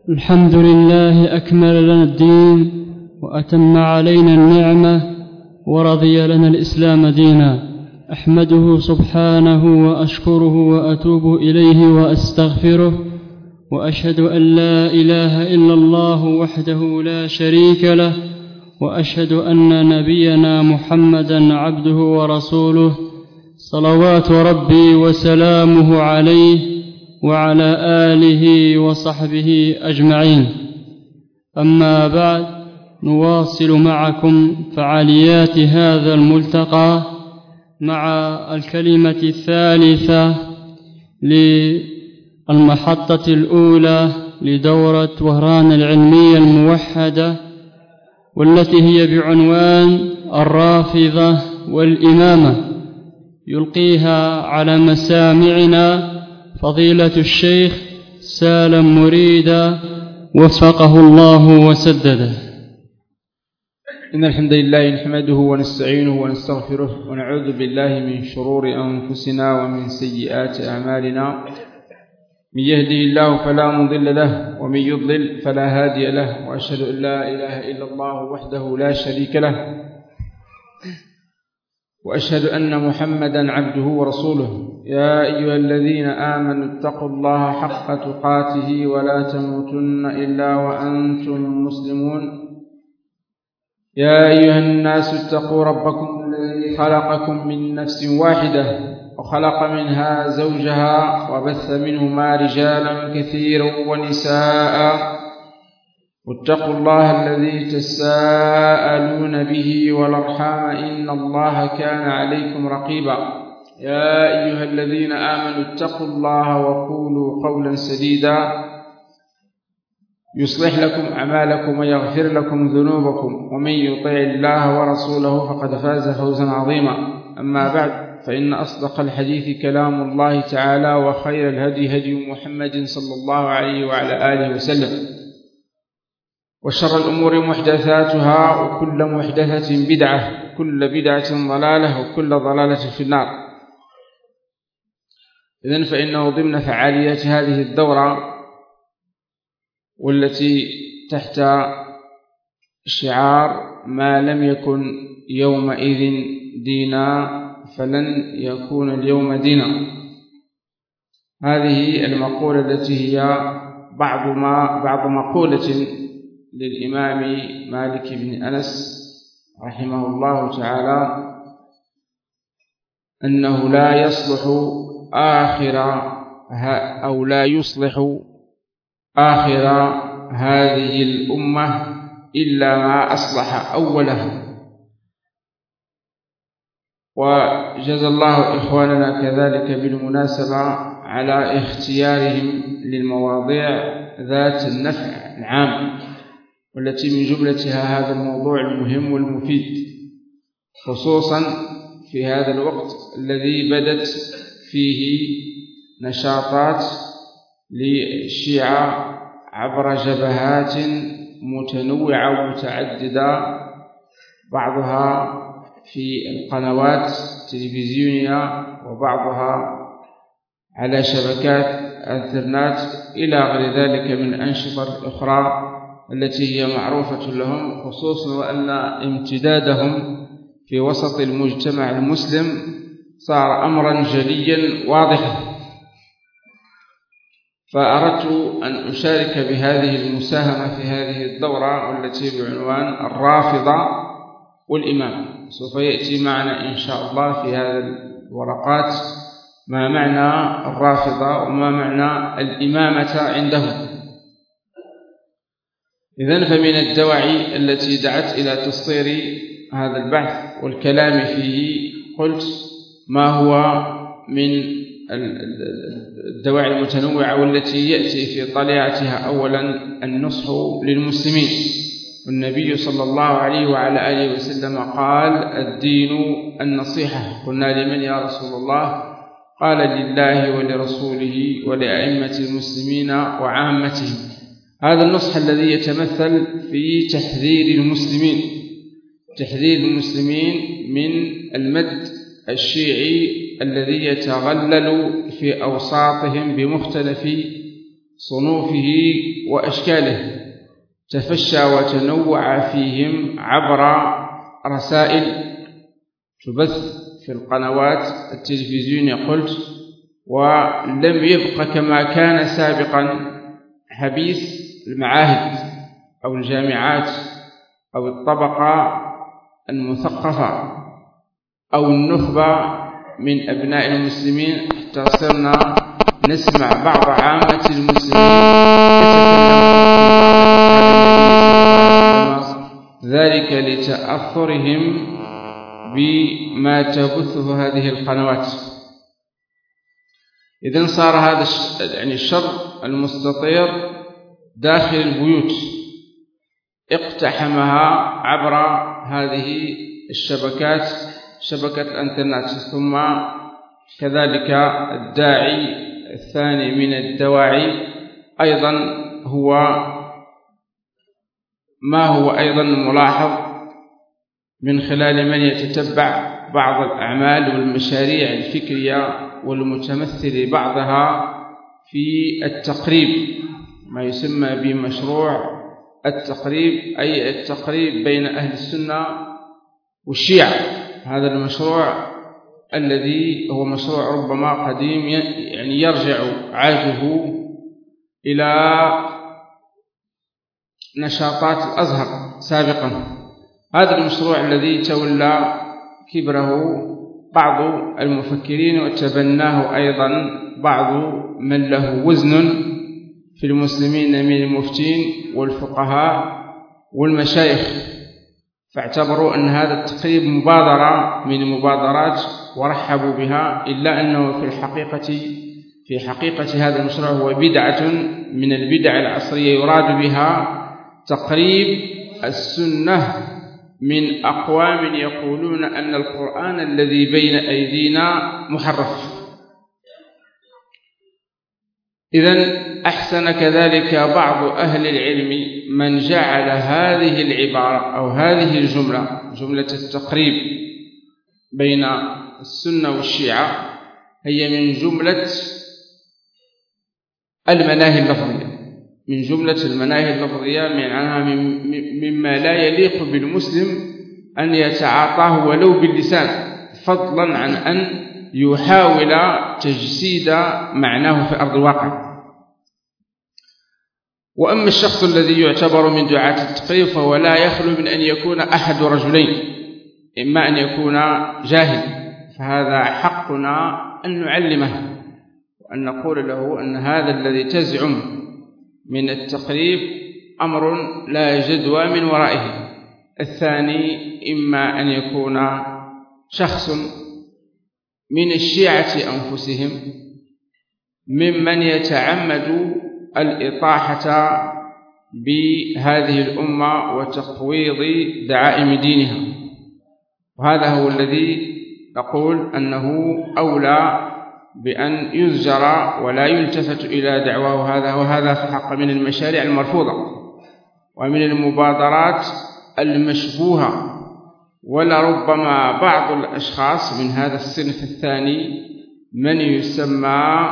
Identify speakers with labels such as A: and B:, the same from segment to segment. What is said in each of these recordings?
A: الحمد لله أكمل لنا الدين وأتم علينا النعمة ورضي لنا الإسلام دينا. أحمده سبحانه وأشكره وأتوب إليه وأستغفره، وأشهد أن لا إله إلا الله وحده لا شريك له، وأشهد أن نبينا محمدا عبده ورسوله صلوات ربي وسلامه عليه وعلى آله وصحبه أجمعين. أما بعد، نواصل معكم فعاليات هذا الملتقى مع الكلمة الثالثة للمحطة الأولى لدورة وهران العلمية الموحدة، والتي هي بعنوان الرافضة والإمامة. يلقيها على مسامعنا فضيلة الشيخ سالم مريدا وفقه الله وسدده.
B: إن الحمد لله نحمده ونستعينه ونستغفره ونعوذ بالله من شرور أنفسنا ومن سيئات أعمالنا. من يهده الله فلا مضل له ومن يضلل فلا هادي له، وأشهد أن لا إله إلا الله وحده لا شريك له، وأشهد أن محمدا عبده ورسوله. يا أيها الذين آمنوا اتقوا الله حق تقاته ولا تموتن إلا وأنتم مسلمون. يا أيها الناس اتقوا ربكم الذي خلقكم من نفس واحدة وخلق منها زوجها وبث منهما رجالا كثيرا ونساء، واتقوا الله الذي تساءلون به والأرحام إن الله كان عليكم رقيبا. يا أيها الذين آمنوا اتقوا الله وقولوا قولا سديدا يصلح لكم أعمالكم ويغفر لكم ذنوبكم، ومن يطع الله ورسوله فقد فاز فوزا عظيما. أما بعد، فإن أصدق الحديث كلام الله تعالى، وخير الهدي هدي محمد صلى الله عليه وعلى آله وسلم، وشر الأمور محدثاتها، وكل محدثة بدعة، وكل بدعة ضلالة، وكل ضلالة في النار. إذن فإنه ضمن فعاليات هذه الدورة، والتي تحت شعار ما لم يكن يومئذ دينا فلن يكون اليوم دينا. هذه المقولة التي هي بعض مقولة للإمام مالك بن أنس رحمه الله تعالى، أنه لا يصلح آخر هذه الأمة إلا ما أصلح أولها. وجزى الله إخواننا كذلك بالمناسبة على اختيارهم للمواضيع ذات النفع العام، والتي من جملتها هذا الموضوع المهم والمفيد، خصوصا في هذا الوقت الذي بدت فيه نشاطات للشيعة عبر جبهات متنوعة ومتعددة، بعضها في القنوات التلفزيونية، وبعضها على شبكات الإنترنت، إلى غير ذلك من الأنشطة الأخرى التي هي معروفة لهم، خصوصا وأن امتدادهم في وسط المجتمع المسلم صار أمرا جليا واضحا. فأردت أن أشارك بهذه المساهمة في هذه الدورة، والتي بعنوان الرافضة والإمام. سوف يأتي معنا إن شاء الله في هذه الورقات ما معنى الرافضة وما معنى الإمامة عندهم. إذن فمن الدواعي التي دعت إلى تسطير هذا البحث والكلام فيه، قلت ما هو من الدواعي المتنوعة والتي يأتي في طليعتها أولا النصح للمسلمين. والنبي صلى الله عليه وعلى آله وسلم قال: الدين النصيحة. قلنا: لمن يا رسول الله؟ قال: لله ولرسوله ولأئمة المسلمين وعامتهم. هذا النصح الذي يتمثل في تحذير المسلمين من المد الشيعي الذي يتغلل في أوساطهم بمختلف صنوفه وأشكاله، تفشى وتنوع فيهم عبر رسائل تبث في القنوات التلفزيونية قلت، ولم يبق كما كان سابقا حبيس المعاهد أو الجامعات أو الطبقة المثقفة أو النخبة من أبناء المسلمين، حتى صرنا نسمع بعض عامة المسلمين ذلك لتأثرهم بما تبثه هذه القنوات. إذن صار هذا الشر المستطير داخل البيوت اقتحمها عبر هذه الشبكات، شبكة الانترنت. ثم كذلك الداعي الثاني من الدواعي أيضا هو ما هو أيضا ملاحظ من خلال من يتتبع بعض الأعمال والمشاريع الفكرية والمتمثل بعضها في التقريب، ما يسمى بمشروع التقريب، أي التقريب بين أهل السنة والشيعة. هذا المشروع الذي هو مشروع ربما قديم، يعني يرجع عهده إلى نشاطات الأزهر سابقا. هذا المشروع الذي تولى كبره بعض المفكرين وتبناه أيضا بعض من له وزن في المسلمين من المفتين والفقهاء والمشايخ، فاعتبروا أن هذا التقريب مبادرة من المبادرات ورحبوا بها، إلا أنه في حقيقة هذا المشروع هو بدعة من البدع العصرية يراد بها تقريب السنة من أقوام يقولون أن القرآن الذي بين أيدينا محرف. إذن أحسن كذلك بعض أهل العلم من جعل هذه العبارة أو هذه الجملة، جملة التقريب بين السنة والشيعة، هي من جملة المناهي اللفظية، من جملة المناهي اللفظية، معناها مما لا يليق بالمسلم أن يتعاطاه ولو باللسان، فضلا عن أن يحاول تجسيد معناه في أرض الواقع. وأما الشخص الذي يعتبر من دعاة التقريب فهو لا يخلو من أن يكون أحد رجلين، إما أن يكون جاهل، فهذا حقنا أن نعلمه وأن نقول له أن هذا الذي تزعم من التقريب أمر لا جدوى من ورائه. الثاني إما أن يكون شخص من الشيعة أنفسهم ممن يتعمد الإطاحة بهذه الأمة وتقويض دعائم دينها، وهذا هو الذي نقول أنه أولى بأن يزجر ولا يلتفت إلى دعواه هذا، وهذا في حق من المشاريع المرفوضة ومن المبادرات المشبوهة. ولربما بعض الأشخاص من هذا الصنف الثاني من يسمى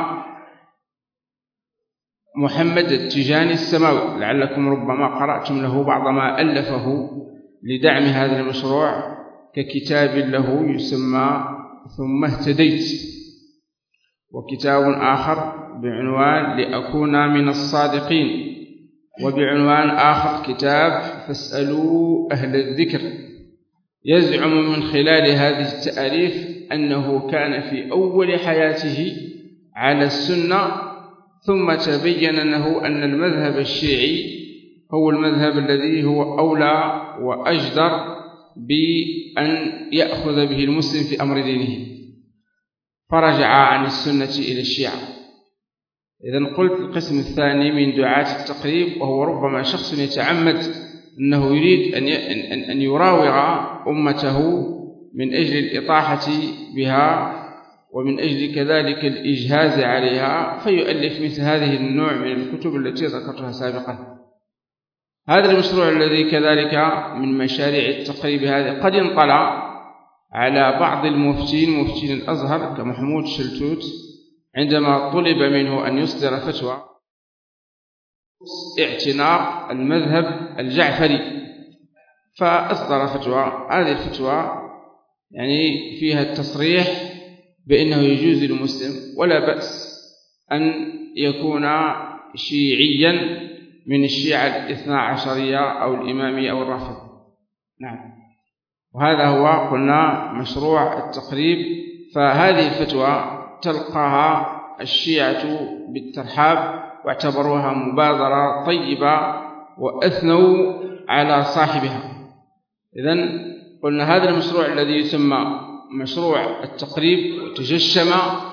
B: محمد التجاني السماوي، لعلكم ربما قرأتم له بعض ما ألفه لدعم هذا المشروع، ككتاب له يسمى ثم اهتديت، وكتاب آخر بعنوان لأكون من الصادقين، وبعنوان آخر كتاب فاسألوا أهل الذكر. يزعم من خلال هذه التأليف أنه كان في أول حياته على السنة، ثم تبين أن المذهب الشيعي هو المذهب الذي هو أولى وأجدر بأن يأخذ به المسلم في أمر دينه، فرجع عن السنة إلى الشيعة. إذن قلت القسم الثاني من دعاة التقريب، وهو ربما شخص يتعمد أنه يريد أن يراوغ أمته من أجل الإطاحة بها ومن أجل كذلك الإجهاز عليها، فيؤلف مثل هذه النوع من الكتب التي ذكرتها سابقا. هذا المشروع الذي كذلك من مشاريع التقريب هذه قد انطلع على بعض المفتين، مفتين الأزهر كمحمود شلتوت، عندما طلب منه أن يصدر فتوى اعتناق المذهب الجعفري، فأصدر فتوى. هذه الفتوى يعني فيها التصريح بأنه يجوز للمسلم ولا بأس أن يكون شيعيا من الشيعة الاثنا عشرية أو الإمامية أو الرافضة. نعم، وهذا هو قلنا مشروع التقريب. فهذه الفتوى تلقاها الشيعة بالترحاب واعتبروها مبادرة طيبة وأثنوا على صاحبها. إذن قلنا هذا المشروع الذي يسمى مشروع التقريب وتجشم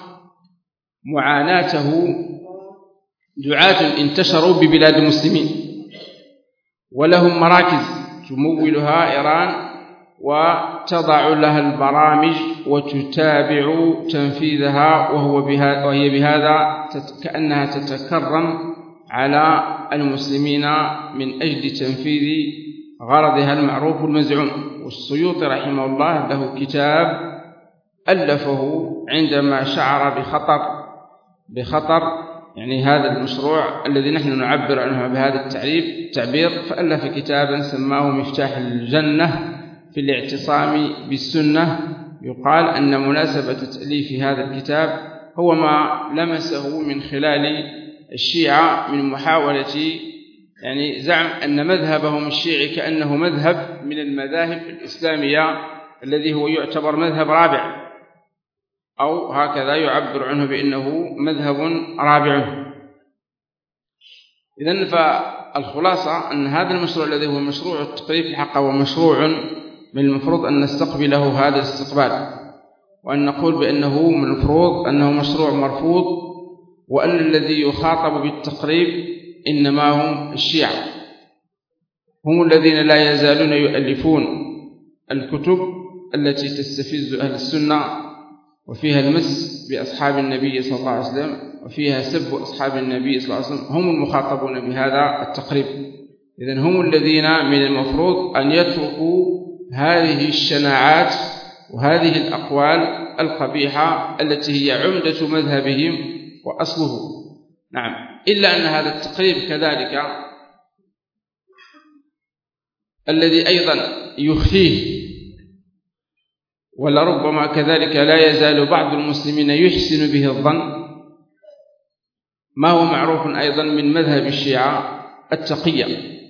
B: معاناته دعاة انتشروا ببلاد المسلمين ولهم مراكز تمولها إيران وتضع لها البرامج وتتابع تنفيذها، وهي بهذا كأنها تتكرم على المسلمين من أجل تنفيذ غرضها المعروف المزعوم. والسيوطي رحمه الله له كتاب ألفه عندما شعر بخطر يعني هذا المشروع الذي نحن نعبر عنه بهذا التعبير، فألف كتابا سماه مفتاح الجنة في الاعتصام بالسنة. يقال أن مناسبة تأليف هذا الكتاب هو ما لمسه من خلال الشيعة من محاولة يعني زعم أن مذهبهم الشيعي كأنه مذهب من المذاهب الإسلامية الذي هو يعتبر مذهب رابع، أو هكذا يعبر عنه بأنه مذهب رابع. إذن فالخلاصة أن هذا المشروع الذي هو مشروع التقريب في الحق هو مشروع من المفروض أن نستقبله هذا الاستقبال، وأن نقول بأنه من المفروض أنه مشروع مرفوض، وأن الذي يخاطب بالتقريب إنما هم الشيعة، هم الذين لا يزالون يؤلفون الكتب التي تستفز أهل السنة وفيها المس بأصحاب النبي صلى الله عليه وسلم وفيها سب أصحاب النبي صلى الله عليه وسلم، هم المخاطبون بهذا التقريب. إذن هم الذين من المفروض أن يتركوا هذه الشناعات وهذه الأقوال القبيحة التي هي عمدة مذهبهم وأصله. نعم، إلا أن هذا التقريب كذلك الذي أيضا يخفيه ولربما كذلك لا يزال بعض المسلمين يحسن به الظن، ما هو معروف أيضا من مذهب الشيعة التقية.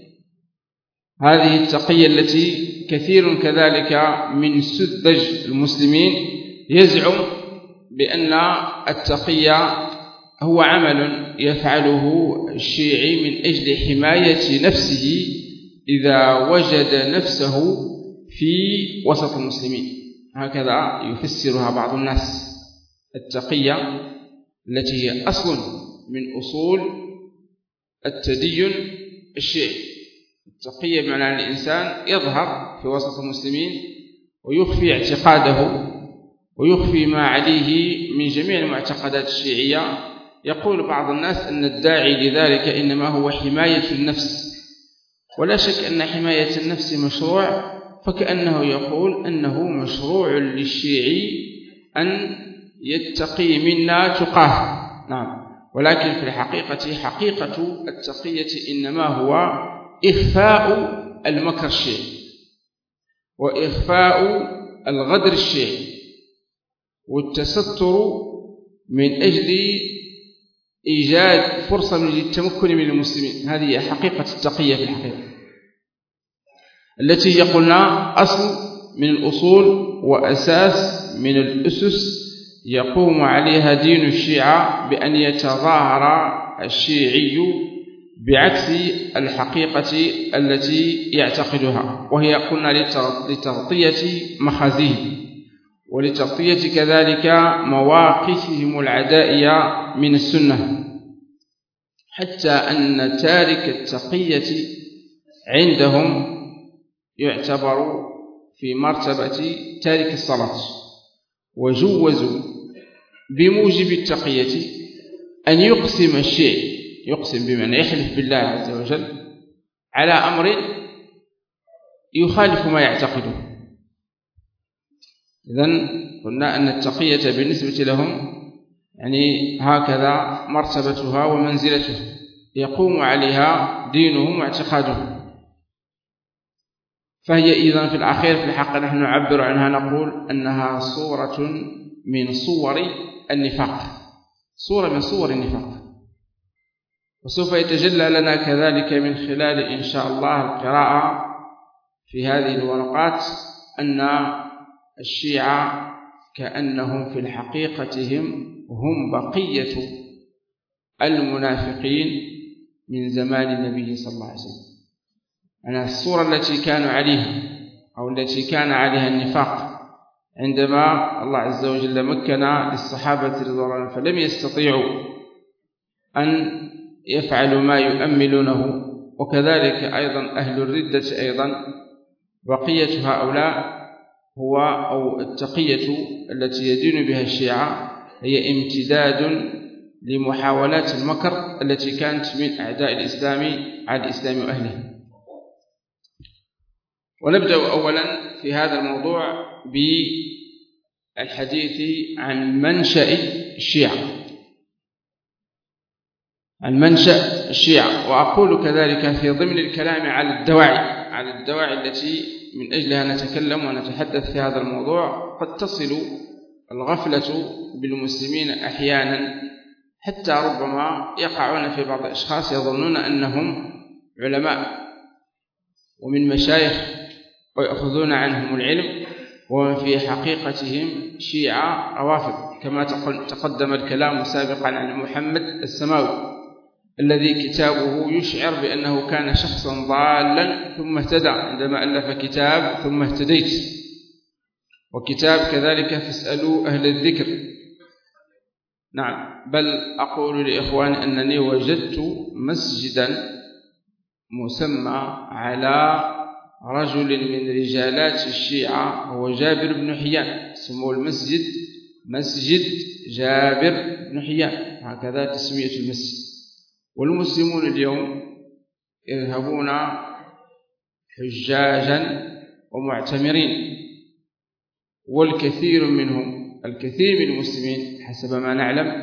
B: هذه التقية التي كثير كذلك من سذج المسلمين يزعم بأن التقية هو عمل يفعله الشيعي من أجل حماية نفسه إذا وجد نفسه في وسط المسلمين. هكذا يفسرها بعض الناس. التقية التي هي أصل من أصول التدين الشيعي. التقية بمعنى أن الإنسان يظهر في وسط المسلمين ويخفي اعتقاده ويخفي ما عليه من جميع المعتقدات الشيعية. يقول بعض الناس أن الداعي لذلك إنما هو حماية النفس، ولا شك أن حماية النفس مشروع، فكأنه يقول أنه مشروع للشيعي أن يتقي منا تقاه. نعم، ولكن في الحقيقة حقيقة التقية إنما هو إخفاء المكر الشيعي وإخفاء الغدر الشيعي والتستر من أجل إيجاد فرصة للتمكن من المسلمين. هذه حقيقة التقية في الحقيقة التي قلنا أصل من الأصول وأساس من الأسس يقوم عليها دين الشيعة بأن يتظاهر الشيعي بعكس الحقيقة التي يعتقدها، وهي قلنا لتغطية مخازيه ولتغطية كذلك مواقفهم العدائية من السنة، حتى أن تارك التقية عندهم يعتبر في مرتبة تارك الصلاة، وجوزوا بموجب التقية أن يقسم الشيء، يقسم بمعنى يحلف بالله عز وجل على أمر يخالف ما يعتقده. إذن قلنا أن التقية بالنسبة لهم يعني هكذا مرتبتها ومنزلتها. يقوم عليها دينهم واعتقادهم. فهي إذن في الأخير في الحق نحن نعبر عنها نقول أنها صورة من صور النفاق، صورة من صور النفاق. وسوف يتجلى لنا كذلك من خلال إن شاء الله القراءة في هذه الورقات أن الشيعة كأنهم في الحقيقة هم بقية المنافقين من زمان النبي صلى الله عليه وسلم. أنا الصورة التي كانوا عليها أو التي كان عليها النفاق عندما الله عز وجل مكن للصحابة رضي الله عنهم فلم يستطيعوا أن يفعلوا ما يؤملونه، وكذلك أيضا أهل الردة أيضا بقية هؤلاء هو أو التقية التي يدين بها الشيعة هي امتداد لمحاولات المكر التي كانت من أعداء الإسلام على الإسلام وأهله. ونبدأ أولا في هذا الموضوع بالحديث عن منشأ الشيعة، عن منشأ الشيعة. وأقول كذلك في ضمن الكلام على الدواعي التي من أجلها نتكلم ونتحدث في هذا الموضوع. قد تصل الغفلة بالمسلمين أحيانا حتى ربما يقعون في بعض الأشخاص يظنون أنهم علماء ومن مشايخ ويأخذون عنهم العلم وهم في حقيقتهم شيعة روافض، كما تقدم الكلام سابقا عن محمد السماوي الذي كتابه يشعر بأنه كان شخصا ضالا ثم اهتدى عندما ألف كتاب ثم اهتديت، وكتاب كذلك فاسألوا أهل الذكر. نعم، بل أقول لإخواني أنني وجدت مسجدا مسمى على رجل من رجالات الشيعة هو جابر بن حيان، سموه المسجد مسجد جابر بن حيان، هكذا تسمية المسجد. والمسلمون اليوم يذهبون حجاجا ومعتمرين، والكثير منهم الكثير من المسلمين حسب ما نعلم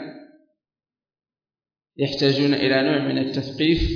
B: يحتاجون إلى نوع من التثقيف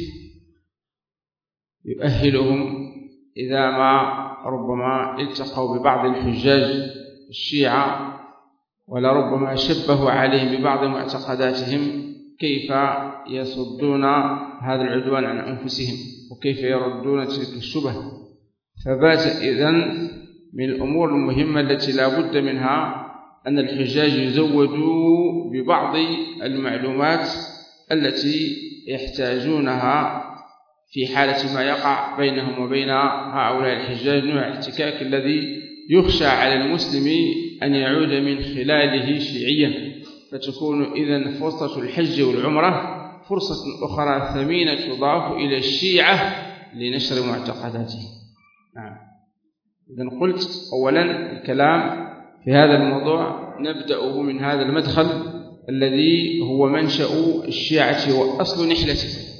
B: يؤهلهم إذا ما ربما التقوا ببعض الحجاج الشيعة ولربما شبهوا عليهم ببعض معتقداتهم كيف يصدون هذا العدوان عن أنفسهم وكيف يردون تلك الشبه. فبات إذن من الأمور المهمة التي لا بد منها أن الحجاج يزودوا ببعض المعلومات التي يحتاجونها في حالة ما يقع بينهم وبين هؤلاء الحجاج، نوع الاحتكاك الذي يخشى على المسلم أن يعود من خلاله شيعيا، فتكون إذن فرصة الحج والعمرة فرصة أخرى ثمينة تضاف إلى الشيعة لنشر معتقداتهم. نعم، إذن قلت أولا الكلام في هذا الموضوع نبدأه من هذا المدخل الذي هو منشأ الشيعة وأصل نحلته.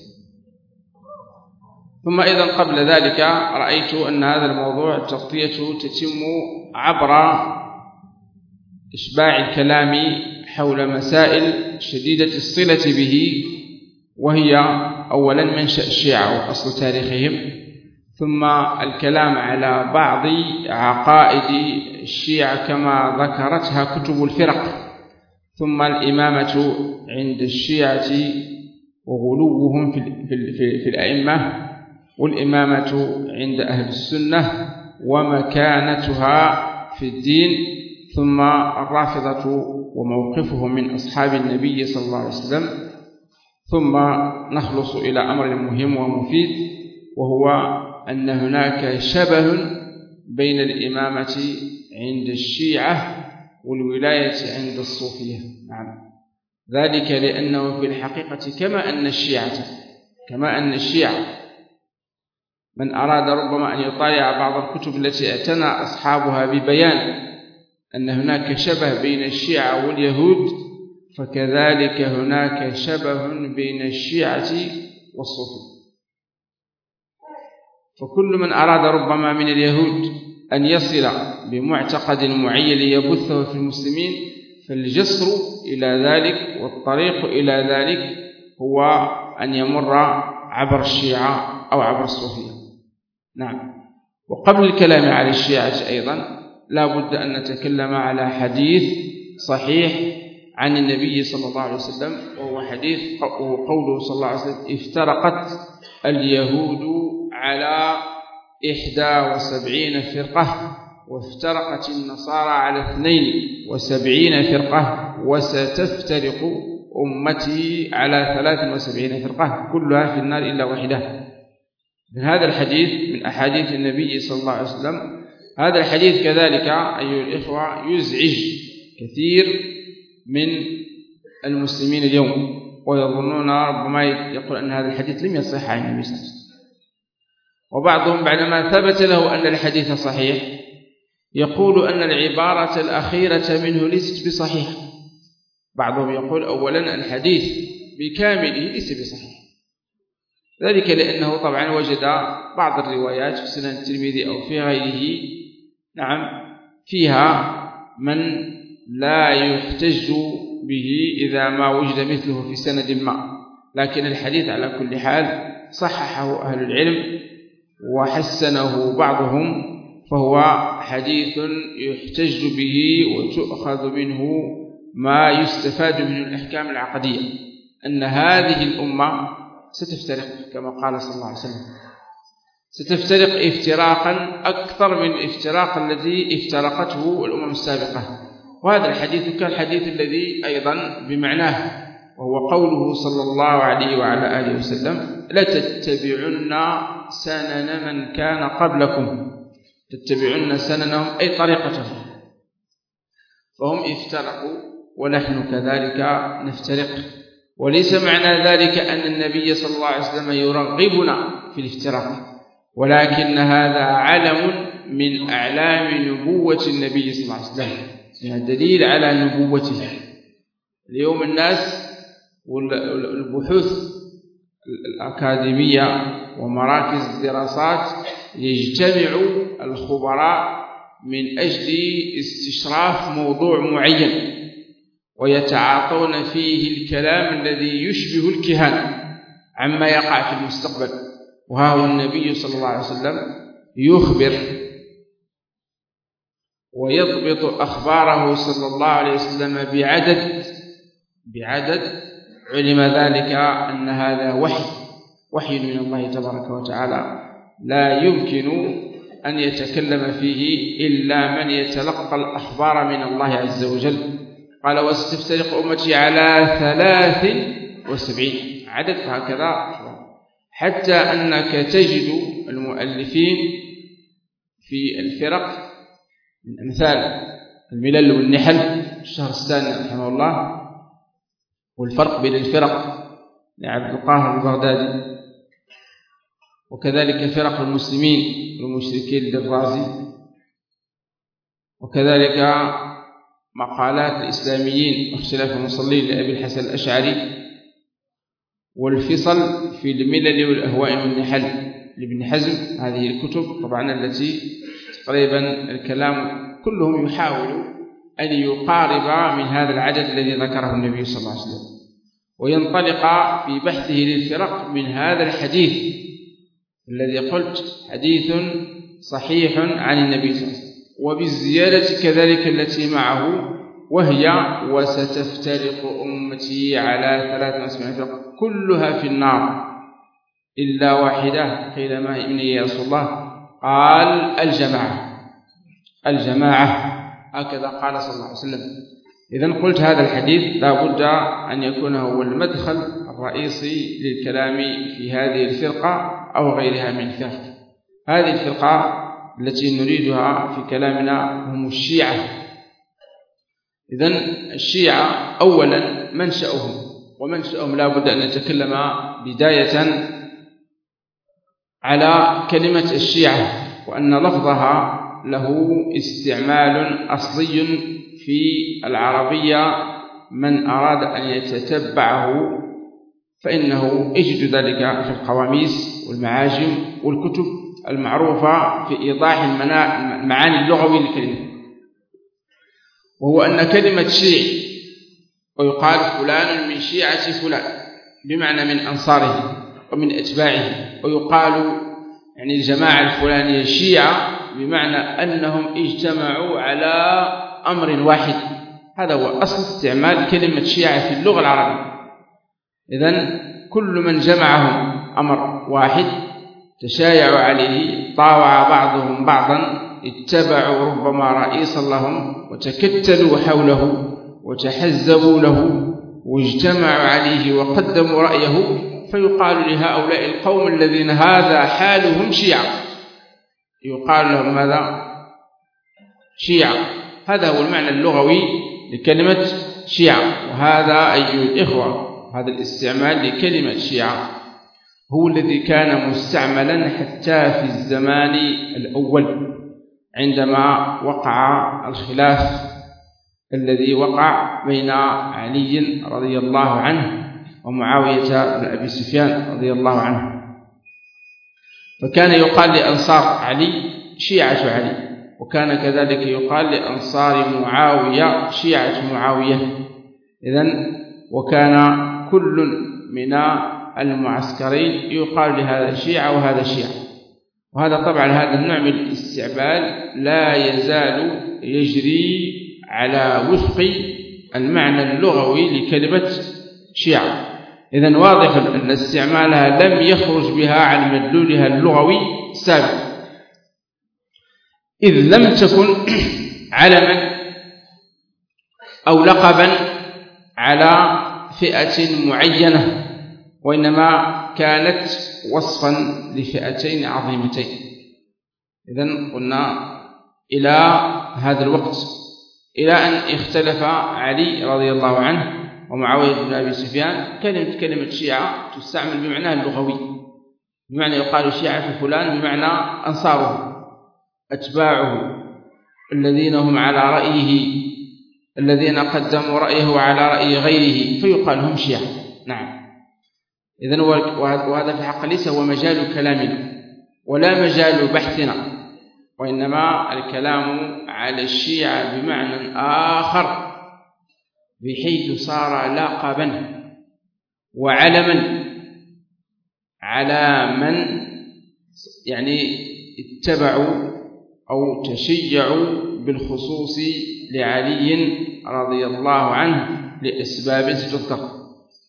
B: ثم أيضا قبل ذلك رأيت أن هذا الموضوع التغطية تتم عبر إشباع الكلام حول مسائل شديدة الصلة به، وهي أولا منشأ الشيعة وأصل تاريخهم، ثم الكلام على بعض عقائد الشيعة كما ذكرتها كتب الفرق، ثم الإمامة عند الشيعة وغلوهم في الأئمة، والإمامة عند أهل السنة ومكانتها في الدين، ثم الرافضة وموقفهم من أصحاب النبي صلى الله عليه وسلم، ثم نخلص إلى أمر مهم ومفيد وهو أن هناك شبه بين الإمامة عند الشيعة والولاية عند الصوفية. نعم، ذلك لأنه في الحقيقة كما أن الشيعة من أراد ربما أن يطالع بعض الكتب التي اعتنى أصحابها ببيان أن هناك شبه بين الشيعة واليهود، فكذلك هناك شبه بين الشيعة والصوفية. فكل من أراد ربما من اليهود أن يصل بمعتقد معين ليبثه في المسلمين، فالجسر إلى ذلك والطريق إلى ذلك هو أن يمر عبر الشيعة أو عبر الصوفية. نعم. وقبل الكلام على الشيعة أيضا لا بد أن نتكلم على حديث صحيح عن النبي صلى الله عليه وسلم، وهو حديث قوله صلى الله عليه وسلم: افترقت اليهود على 71 فرقة، وافترقت النصارى على 72 فرقة، وستفترق أمتي على 73 فرقة كلها في النار إلا واحدة. من هذا الحديث من أحاديث النبي صلى الله عليه وسلم. هذا الحديث كذلك أيها الإخوة يزعج كثير من المسلمين اليوم، ويظنون ربما يقول أن هذا الحديث لم يصح عن النبي صلى الله عليه وسلم. وبعضهم بعدما ثبت له أن الحديث صحيح يقول أن العبارة الأخيرة منه ليست بصحيحة. بعضهم يقول أولا الحديث بكامله ليس بصحيح، ذلك لأنه طبعا وجد بعض الروايات في سنن الترمذي أو في غيره نعم فيها من لا يحتج به إذا ما وجد مثله في سند ما، لكن الحديث على كل حال صححه أهل العلم وحسنه بعضهم، فهو حديث يحتج به وتؤخذ منه ما يستفاد من الأحكام العقدية، أن هذه الأمة ستفترق كما قال صلى الله عليه وسلم، ستفترق افتراقا أكثر من الافتراق الذي افترقته الأمم السابقة. وهذا الحديث كالحديث الذي أيضا بمعناه، وهو قوله صلى الله عليه وعلى آله وسلم: لتتبعن سنن من كان قبلكم، تتبعن سننهم أي طريقتهم، فهم افترقوا ونحن كذلك نفترق. وليس معنى ذلك أن النبي صلى الله عليه وسلم يرغبنا في الافتراق، ولكن هذا علم من أعلام نبوة النبي صلى الله عليه وسلم، يعني دليل على نبوته. اليوم الناس والبحوث الأكاديمية ومراكز الدراسات يجتمع الخبراء من أجل استشراف موضوع معين، ويتعاطون فيه الكلام الذي يشبه الكهانة عما يقع في المستقبل. وها هو النبي صلى الله عليه وسلم يخبر ويضبط أخباره صلى الله عليه وسلم بعدد علم ذلك أن هذا وحي من الله تبارك وتعالى، لا يمكن أن يتكلم فيه إلا من يتلقى الأخبار من الله عز وجل. قال: وستفترق أمتي على 73 عدد، هكذا حتى أنك تجد المؤلفين في الفرق من أمثال الملل والنحل الشهرستاني رحمه الله، والفرق بين الفرق لعبد القاهر البغدادي، وكذلك فرق المسلمين والمشركين للرازي، وكذلك مقالات الإسلاميين واختلاف المصلين لأبي الحسن الأشعري، والفصل في الملل والأهواء والنحل لابن حزم. هذه الكتب طبعا التي تقريبا الكلام كلهم يحاول أن يقارب من هذا العدد الذي ذكره النبي صلى الله عليه وسلم، وينطلق في بحثه للفرق من هذا الحديث الذي قلت حديث صحيح عن النبي صلى الله عليه وسلم، وبالزيادة كذلك التي معه، وهي: وستفترق أمتي على 73 فرقة كلها في النار إلا واحدة. قيل: ما هي يا رسول الله؟ قال: الجماعة. هكذا قال صلى الله عليه وسلم. إذن قلت هذا الحديث لا بد أن يكون هو المدخل الرئيسي للكلام في هذه الفرقة أو غيرها من الفرق. هذه الفرقة التي نريدها في كلامنا هم الشيعة. إذن الشيعة أولا ومنشأهم لا بد أن نتكلم بداية على كلمة الشيعة، وأن لفظها له استعمال أصلي في العربية، من أراد أن يتتبعه فإنه يجد ذلك في القواميس والمعاجم والكتب المعروفة في إيضاح المعاني اللغوي للكلمة. وهو أن كلمة شيعي ويقال فلان من شيعة فلان، بمعنى من أنصاره ومن أتباعه. ويقال يعني الجماعة الفلانية شيعة بمعنى أنهم اجتمعوا على أمر واحد. هذا هو أصل استعمال كلمة شيعة في اللغة العربية. إذن كل من جمعهم أمر واحد تشايعوا عليه، طاوع بعضهم بعضا، اتبعوا ربما رئيسا لهم وتكتلوا حوله وتحزبوا له واجتمعوا عليه وقدموا رأيه، فيقال لهؤلاء القوم الذين هذا حالهم شيعة، يقال لهم ماذا؟ شيعة. هذا هو المعنى اللغوي لكلمة شيعة. وهذا أيها الإخوة، هذا الاستعمال لكلمة شيعة هو الذي كان مستعملا حتى في الزمان الأول عندما وقع الخلاف الذي وقع بين علي رضي الله عنه ومعاوية بن أبي سفيان رضي الله عنه. فكان يقال لأنصار علي شيعة علي، وكان كذلك يقال لأنصار معاوية شيعة معاوية. إذن وكان كل من المعسكرين يقال لهذا شيعة وهذا شيعة. وهذا طبعا هذا النوع من الاستعمال لا يزال يجري على وفق المعنى اللغوي لكلمة شيعة. إذن واضح أن استعمالها لم يخرج بها عن مدلولها اللغوي السابق، إذ لم تكن علما أو لقبا على فئة معينة، وإنما كانت وصفا لفئتين عظيمتين. إذن قلنا إلى هذا الوقت، إلى أن اختلف علي رضي الله عنه ومعاوية بن أبي سفيان، كلمة شيعة تستعمل بمعنى اللغوي، بمعنى يقال شيعة فلان بمعنى أنصاره أتباعه الذين هم على رأيه، الذين قدموا رأيه على رأي غيره، فيقال هم شيعة. نعم. إذن وهذا في حق ليس هو مجال كلامنا ولا مجال بحثنا، وإنما الكلام على الشيعة بمعنى آخر، بحيث صار لقبا وعلما على من يعني اتبعوا أو تشيعوا بالخصوص لعلي رضي الله عنه لأسباب تذكر.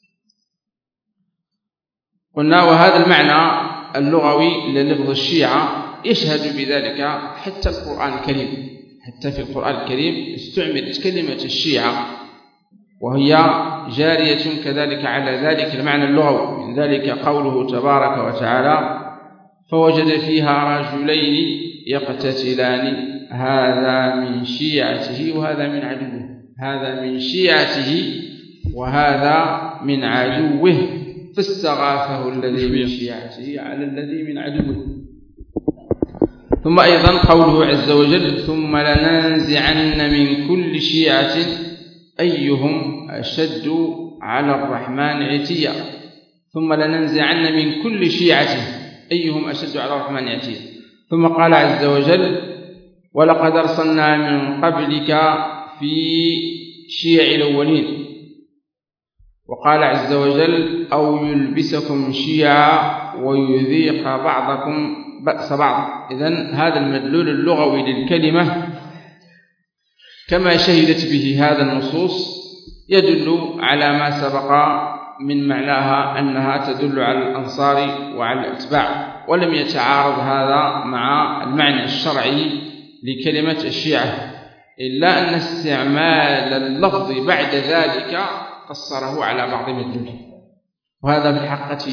B: قلنا وهذا المعنى اللغوي للفظ الشيعة يشهد بذلك حتى القرآن الكريم. حتى في القرآن الكريم استعملت كلمة الشيعة، وهي جارية كذلك على ذلك المعنى اللغوي. من ذلك قوله تبارك وتعالى: فوجد فيها رجلين يقتتلان هذا من شيعته وهذا من عدوه. هذا من شيعته وهذا من عدوه فاستغاثه الذي من شيعته على الذي من عدوه. ثم أيضا قوله عز وجل: ثم لننزعن من كل شيعة أيهم أشد على الرحمن عتيا. ثم لننزعن من كل شيعة أيهم أشد على الرحمن عتيا. ثم قال عز وجل: ولقد أرسلنا من قبلك في شيع الأولين. وقال عز وجل: أو يلبسكم شيعا ويذيق بعضكم بأس بعض. إذن هذا المدلول اللغوي للكلمة كما شهدت به هذا النصوص يدل على ما سبق من معناها أنها تدل على الأنصار وعلى الأتباع، ولم يتعارض هذا مع المعنى الشرعي لكلمة الشيعة، إلا أن استعمال اللفظ بعد ذلك قصره على بعض مدلوله. وهذا بالحقيقة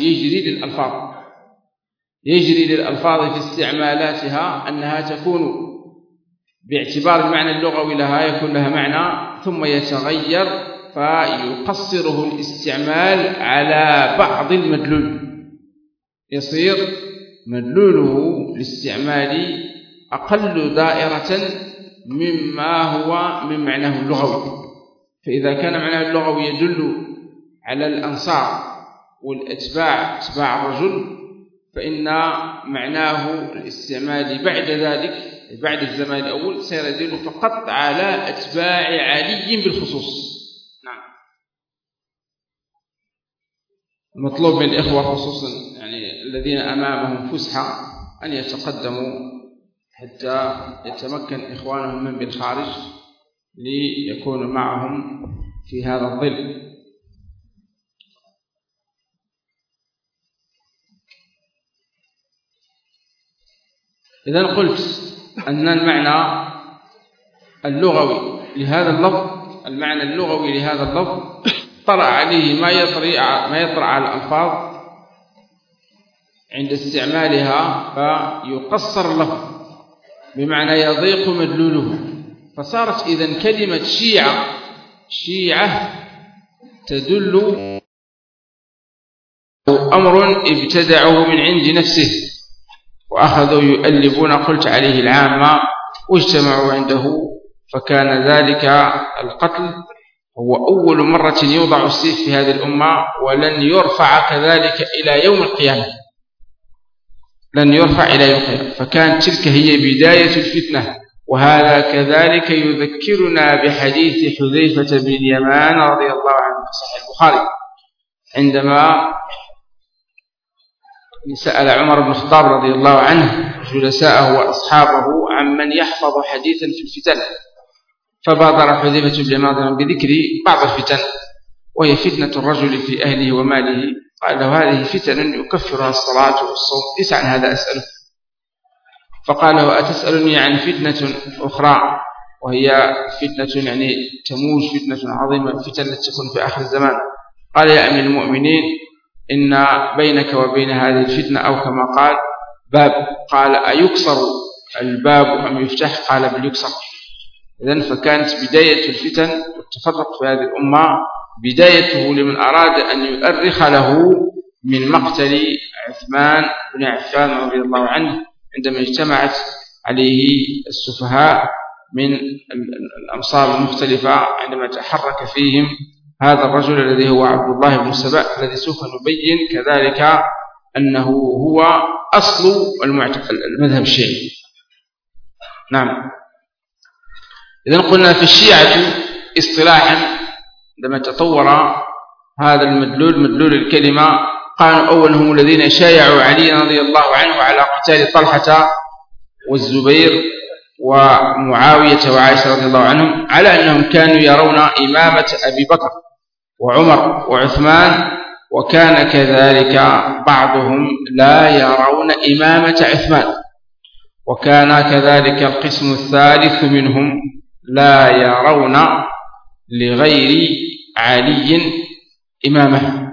B: يجري للألفاظ في استعمالاتها أنها تكون باعتبار المعنى اللغوي لها يكون لها معنى ثم يتغير فيقصره الاستعمال على بعض المدلول، يصير مدلوله الاستعمالي أقل دائرة مما هو من معناه اللغوي. فإذا كان معناه اللغوي يدل على الأنصار والأتباع أتباع الرجل، فإن معناه الاستعمالي بعد ذلك بعد الزمان الأول سيدل فقط على أتباع علي بالخصوص. نعم. المطلوب من الإخوة خصوصا يعني الذين أمامهم فسحة أن يتقدموا حتى يتمكن إخوانهم من بالخارج ليكونوا معهم في هذا الظل. إذن قلت أن المعنى اللغوي لهذا اللفظ، المعنى اللغوي لهذا اللفظ طرأ عليه ما يطرأ على الألفاظ عند استعمالها فيقصر اللفظ، بمعنى يضيق مدلوله. فصارت إذن كلمة شيعة تدل أمر ابتدعه من عند نفسه وأخذوا يؤلبون قلت عليه العامة واجتمعوا عنده، فكان ذلك القتل هو أول مرة يوضع السيف في هذه الأمة، ولن يرفع كذلك إلى يوم القيامة، لن يرفع إلى يوم القيامة. فكانت تلك هي بداية الفتنة. وهذا كذلك يذكرنا بحديث حذيفة بن اليمان رضي الله عنه في صحيح البخاري، عندما سأل عمر بن الخطاب رضي الله عنه جلساءه وأصحابه عمن يحفظ حديثا في الفتن، فبادر حذيفة بن اليمان بذكر بعض الفتن، وهي فتنة الرجل في أهله وماله. قال له هذه فتن يكفرها الصلاة والصوم، ليس عن هذا أسأله. فقال له أتسألني عن فتنة أخرى وهي فتنة يعني تموج، فتنة عظيمة، الفتن التي تكون في آخر الزمان. قال يا أمير المؤمنين إن بينك وبين هذه الفتنة أو كما قال باب. قال أيكسر الباب أم يفتح؟ قال بل يكسر. إذن فكانت بداية الفتن والتفرق في هذه الأمة بدايته لمن أراد أن يؤرخ له من مقتل عثمان بن عفان رضي الله عنه، عندما اجتمعت عليه السفهاء من الأمصار المختلفة، عندما تحرك فيهم هذا الرجل الذي هو عبد الله بن سبأ، الذي سوف نبين كذلك أنه هو أصل المذهب الشيعي. نعم. إذن قلنا في الشيعة اصطلاحا عندما تطور هذا المدلول، مدلول الكلمة، قالوا أول هم الذين شايعوا علي رضي الله عنه على قتال طلحة والزبير ومعاوية وعائشة رضي الله عنهم، على أنهم كانوا يرون إمامة أبي بكر وعمر وعثمان، وكان كذلك بعضهم لا يرون إمامة عثمان، وكان كذلك القسم الثالث منهم لا يرون لغير علي إمامه.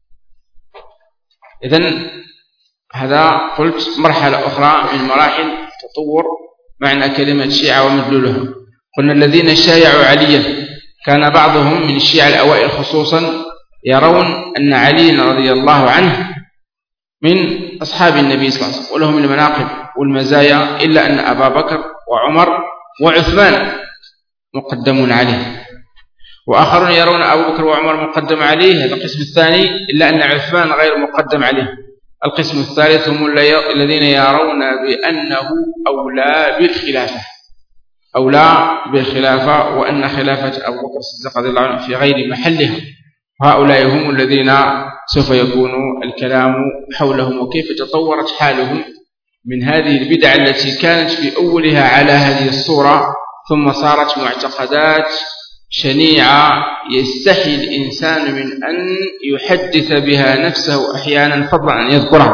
B: إذن هذا قلت مرحلة أخرى من مراحل تطور معنى كلمة شيعة ومدلولها. قلنا الذين شايعوا عليا كان بعضهم من الشيعة الأوائل خصوصا يرون أن علي رضي الله عنه من أصحاب النبي صلى الله عليه وسلم ولهم المناقب والمزايا، إلا أن أبا بكر وعمر وعثمان مقدمون عليه، وآخرون يرون أبو بكر وعمر مقدم عليه، هذا القسم الثاني، إلا أن عثمان غير مقدم عليه. القسم الثالث هم الذين يرون بأنه أولى بالخلافة وأن خلافة أبو بكر الصديق رضي الله عنه في غير محلها. وهؤلاء هم الذين سوف يكون الكلام حولهم وكيف تطورت حالهم من هذه البدع التي كانت في أولها على هذه الصورة، ثم صارت معتقدات شنيعة يستحي الإنسان من أن يحدث بها نفسه أحيانا فضلا عن يذكرها.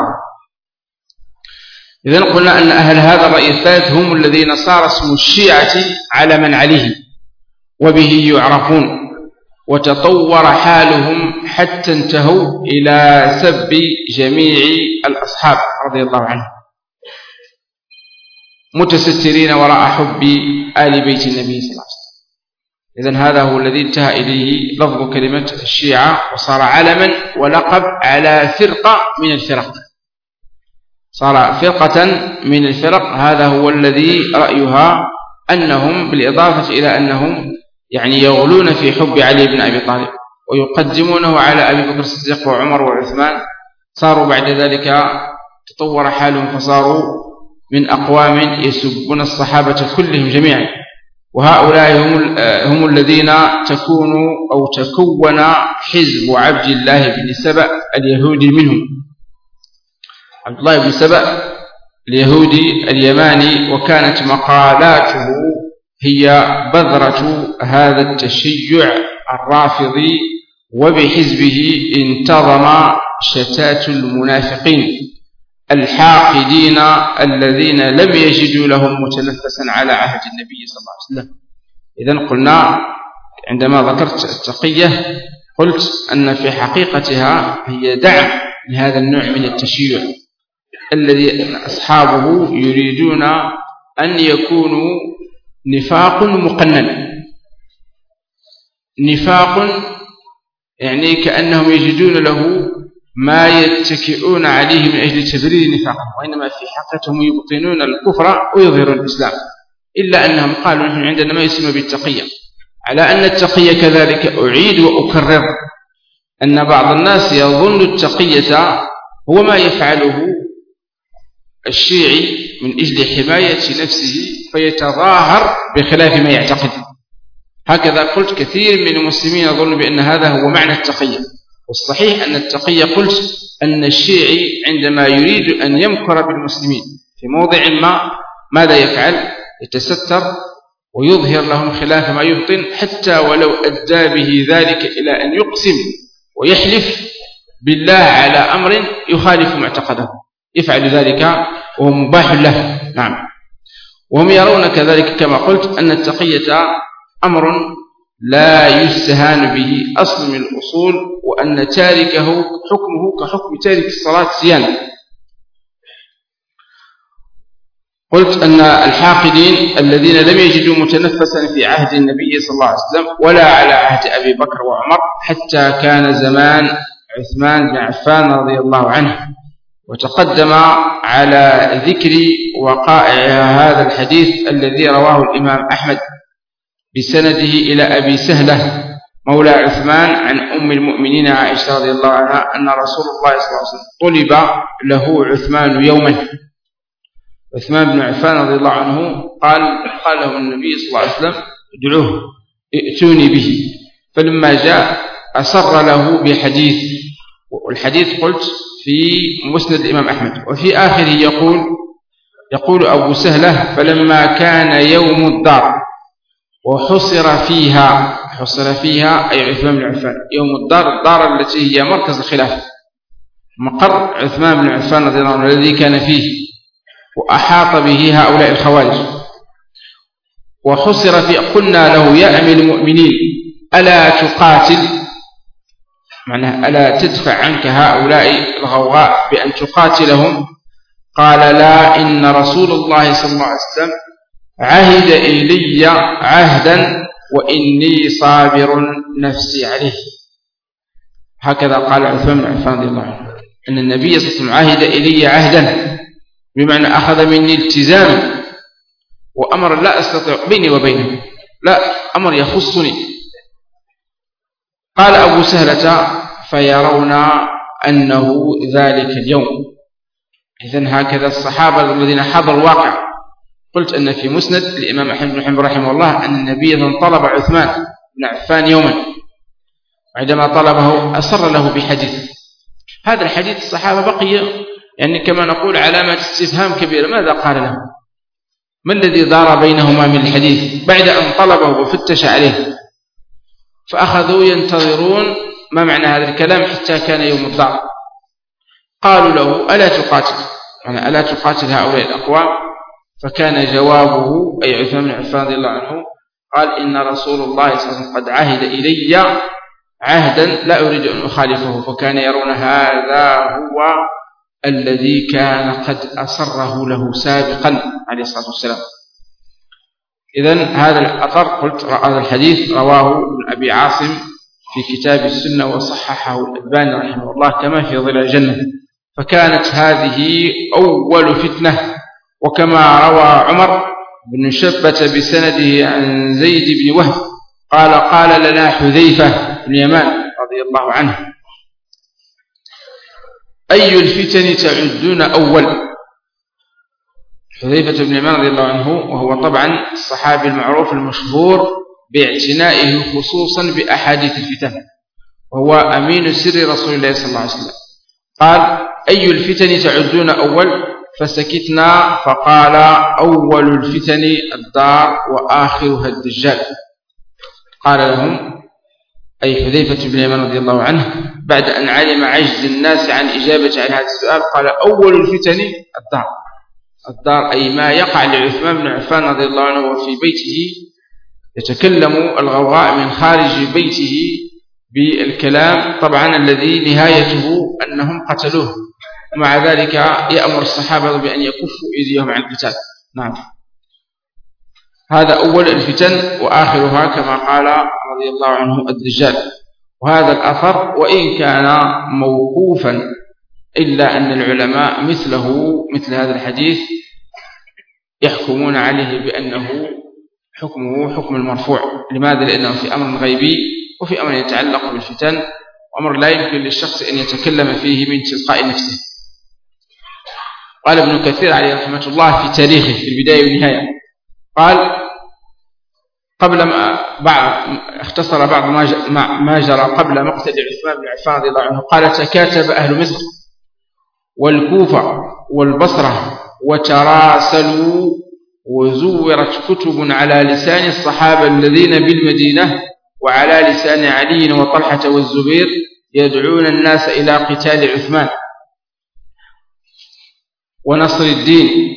B: إذن قلنا أن أهل هذا الرأي الثالث هم الذين صار اسم الشيعة على من عليه وبه يعرفون، وتطور حالهم حتى انتهوا إلى سب جميع الأصحاب رضي الله عنهم، متسترين وراء حب آل بيت النبي صلى الله عليه وسلم. إذن هذا هو الذي انتهى إليه لفظ كلمة الشيعة، وصار علما ولقب على فرقة من الفرق، صار فرقة من الفرق. هذا هو الذي رأيها أنهم بالإضافة إلى أنهم يعني يغلون في حب علي بن أبي طالب ويقدمونه على أبي بكر الصديق وعمر وعثمان، صاروا بعد ذلك تطور حالهم فصاروا من أقوام يسبون الصحابة كلهم جميعا، وهؤلاء هم الذين تكون حزب عبد الله بن سبأ اليهودي منهم. عبد الله بن سبأ اليهودي اليماني، وكانت مقالاته هي بذرة هذا التشيع الرافضي، وبحزبه انتظم شتات المنافقين الحاقدين الذين لم يجدوا لهم متنفسا على عهد النبي صلى الله عليه وسلم. إذن قلنا عندما ذكرت التقية قلت أن في حقيقتها هي دعم لهذا النوع من التشيع الذي أصحابه يريدون أن يكونوا نفاق مقنن، نفاق يعني كأنهم يجدون له ما يتكئون عليه من أجل تبرير نفاقهم، وإنما في حقيقتهم يبطنون الكفر ويظهرون الإسلام. إلا أنهم قالوا نحن عندنا ما يسمى بالتقية، على أن التقية كذلك أعيد وأكرر أن بعض الناس يظن التقية هو ما يفعله الشيعي من أجل حماية نفسه فيتظاهر بخلاف ما يعتقد. هكذا قلت كثير من المسلمين يظن بأن هذا هو معنى التقية، والصحيح أن التقية قلت أن الشيعي عندما يريد أن يمكر بالمسلمين في موضع ما ماذا يفعل؟ يتستر ويظهر لهم خلاف ما يبطن، حتى ولو أدى به ذلك إلى أن يقسم ويحلف بالله على أمر يخالف معتقده، يفعل ذلك وهو مباح له. نعم. وهم يرون كذلك كما قلت أن التقية أمر لا يستهان به أصل من الأصول، وأن تاركه حكمه كحكم تارك الصلاة صيانة. قلت أن الحاقدين الذين لم يجدوا متنفسا في عهد النبي صلى الله عليه وسلم ولا على عهد أبي بكر وعمر حتى كان زمان عثمان بن عفان رضي الله عنه. وتقدم على ذكر وقائع هذا الحديث الذي رواه الإمام أحمد بسنده إلى أبي سهلة مولى عثمان عن أم المؤمنين عائشة رضي الله عنها أن رسول الله صلى الله عليه وسلم طلب له عثمان يوما. عثمان بن عفان رضي الله عنه قال له النبي صلى الله عليه وسلم ادعوه ائتوني به، فلما جاء أسر له بحديث، والحديث قلت في مسند الإمام أحمد، وفي آخره يقول أبو سهلة فلما كان يوم الدار وحصر فيها أي عثمان بن عفان، يوم الدار التي هي مركز الخلافة، مقر عثمان بن عفان رضي الله عنه الذي كان فيه وأحاط به هؤلاء الخوارج، وحصر فيه. قلنا له يا أمير المؤمنين ألا تقاتل، معناها ألا تدفع عنك هؤلاء الغواء بأن تقاتلهم؟ قال لا، إن رسول الله صلى الله عليه وسلم عهد إلي عهدا وإني صابر نفسي عليه. هكذا قال عثمان بن عفان رضي الله عنه أن النبي صلى الله عليه وسلم عهد إلي عهدا، بمعنى أخذ مني التزاما وأمر لا أستطيع بيني وبينه، لا أمر يخصني. قال أبو سهلة فيرون أنه ذلك اليوم. إذن هكذا الصحابة الذين حضروا الواقع. قلت أن في مسند الإمام أحمد بن حنبل رحمه الله أن النبي طلب عثمان بن عفان يوما، عندما طلبه أصر له بحديث. هذا الحديث الصحابة بقي يعني كما نقول علامة استفهام كبيرة، ماذا قال له؟ ما الذي دار بينهما من الحديث بعد أن طلبه وفتش عليه؟ فأخذوا ينتظرون ما معنى هذا الكلام حتى كان يوم الدار. قالوا له ألا تقاتل، يعني ألا تقاتل هؤلاء الأقوام؟ فكان جوابه أي عثمان بن عفان رضي الله عنه قال إن رسول الله صلى الله عليه وسلم قد عهد إلي عهدا لا أريد أن أخالفه. فكان يرون هذا هو الذي كان قد أصره له سابقا عليه الصلاة والسلام. إذن هذا الأثر قلت هذا الحديث رواه ابن أبي عاصم في كتاب السنة وصححه الألباني رحمه الله كما في ظل الجنة. فكانت هذه أول فتنة، وكما روى عمر بن شبة بسنده عن زيد بن وهب قال لنا حذيفة بن يمان رضي الله عنه أي الفتن تعدون أول؟ حذيفة بن اليمان رضي الله عنه، وهو طبعا الصحابي المعروف المشهور باعتنائه خصوصا بأحاديث الفتن، وهو أمين سر رسول الله صلى الله عليه وسلم. قال: أي الفتن تعدون أول؟ فسكتنا، فقال: أول الفتن الدار وآخرها الدجال. قال لهم، أي حذيفة بن اليمان رضي الله عنه، بعد أن علم عجز الناس عن إجابة عن هذا السؤال، قال: أول الفتن الدار. الدار أي ما يقع لعثمان بن عفان رضي الله عنه وفي بيته، يتكلم الغوغاء من خارج بيته بالكلام طبعا الذي نهايته أنهم قتلوه، ومع ذلك يأمر الصحابة بأن يكفوا أيديهم عن القتال. نعم، هذا أول الفتن وآخرها كما قال رضي الله عنه الدجال. وهذا الأثر وإن كان موقوفا إلا أن العلماء مثل هذا الحديث يحكمون عليه بأنه حكمه حكم المرفوع. لماذا؟ لأنه في أمر غيبي وفي أمر يتعلق بالفتن، وأمر لا يمكن للشخص أن يتكلم فيه من تلقاء نفسه. قال ابن كثير عليه رحمة الله في تاريخه في البداية والنهاية، قال: قبل ما اختصر بعض ما جرى قبل مقتل عثمان بن عفان رضي الله عنه. قال: تكاتب أهل مصر والكوفة والبصرة وتراسلوا، وزورت كتب على لسان الصحابة الذين بالمدينة وعلى لسان علي وطلحة والزبير يدعون الناس إلى قتال عثمان ونصر الدين،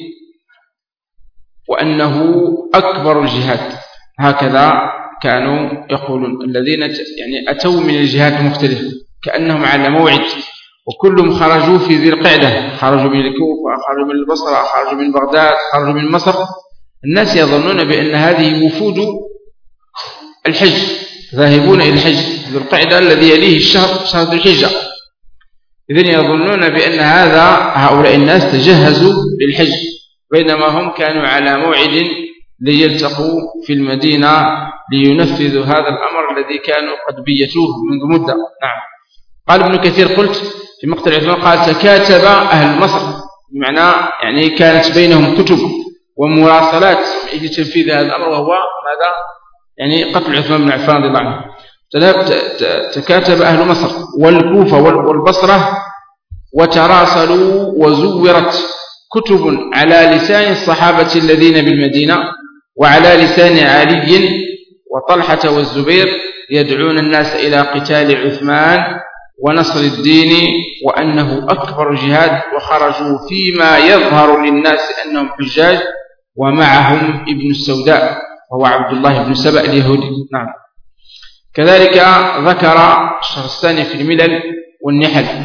B: وأنه أكبر الجهاد. هكذا كانوا يقولون الذين يعني أتوا من الجهات المختلفة كأنهم على موعد، وكلهم خرجوا في ذي القعدة، خرجوا من الكوفة، خرجوا من البصرة، خرجوا من بغداد، خرجوا من مصر. الناس يظنون بأن هذه وفود الحج ذاهبون إلى الحج، ذي القعدة الذي يليه شهر ذي الحجة. إذن يظنون بأن هؤلاء الناس تجهزوا للحج، بينما هم كانوا على موعد ليلتقوا في المدينة لينفذوا هذا الأمر الذي كانوا قد بيتوه منذ مدة. نعم. قال ابن كثير: قلت في مقتل عثمان، قال: تكاتب أهل مصر، بمعنى يعني كانت بينهم كتب ومراسلات لتنفيذ هذا الأمر، وهو ماذا؟ يعني قتل عثمان بن عفان رضي الله عنه. تكاتب أهل مصر والكوفة والبصرة وتراسلوا، وزورت كتب على لسان الصحابة الذين بالمدينة وعلى لسان علي وطلحة والزبير يدعون الناس إلى قتال عثمان ونصر الدين، وأنه أكبر جهاد، وخرجوا فيما يظهر للناس أنهم حجاج، ومعهم ابن السوداء وهو عبد الله بن سبأ اليهودي. نعم. كذلك ذكر الشهرستاني في الملل والنحل.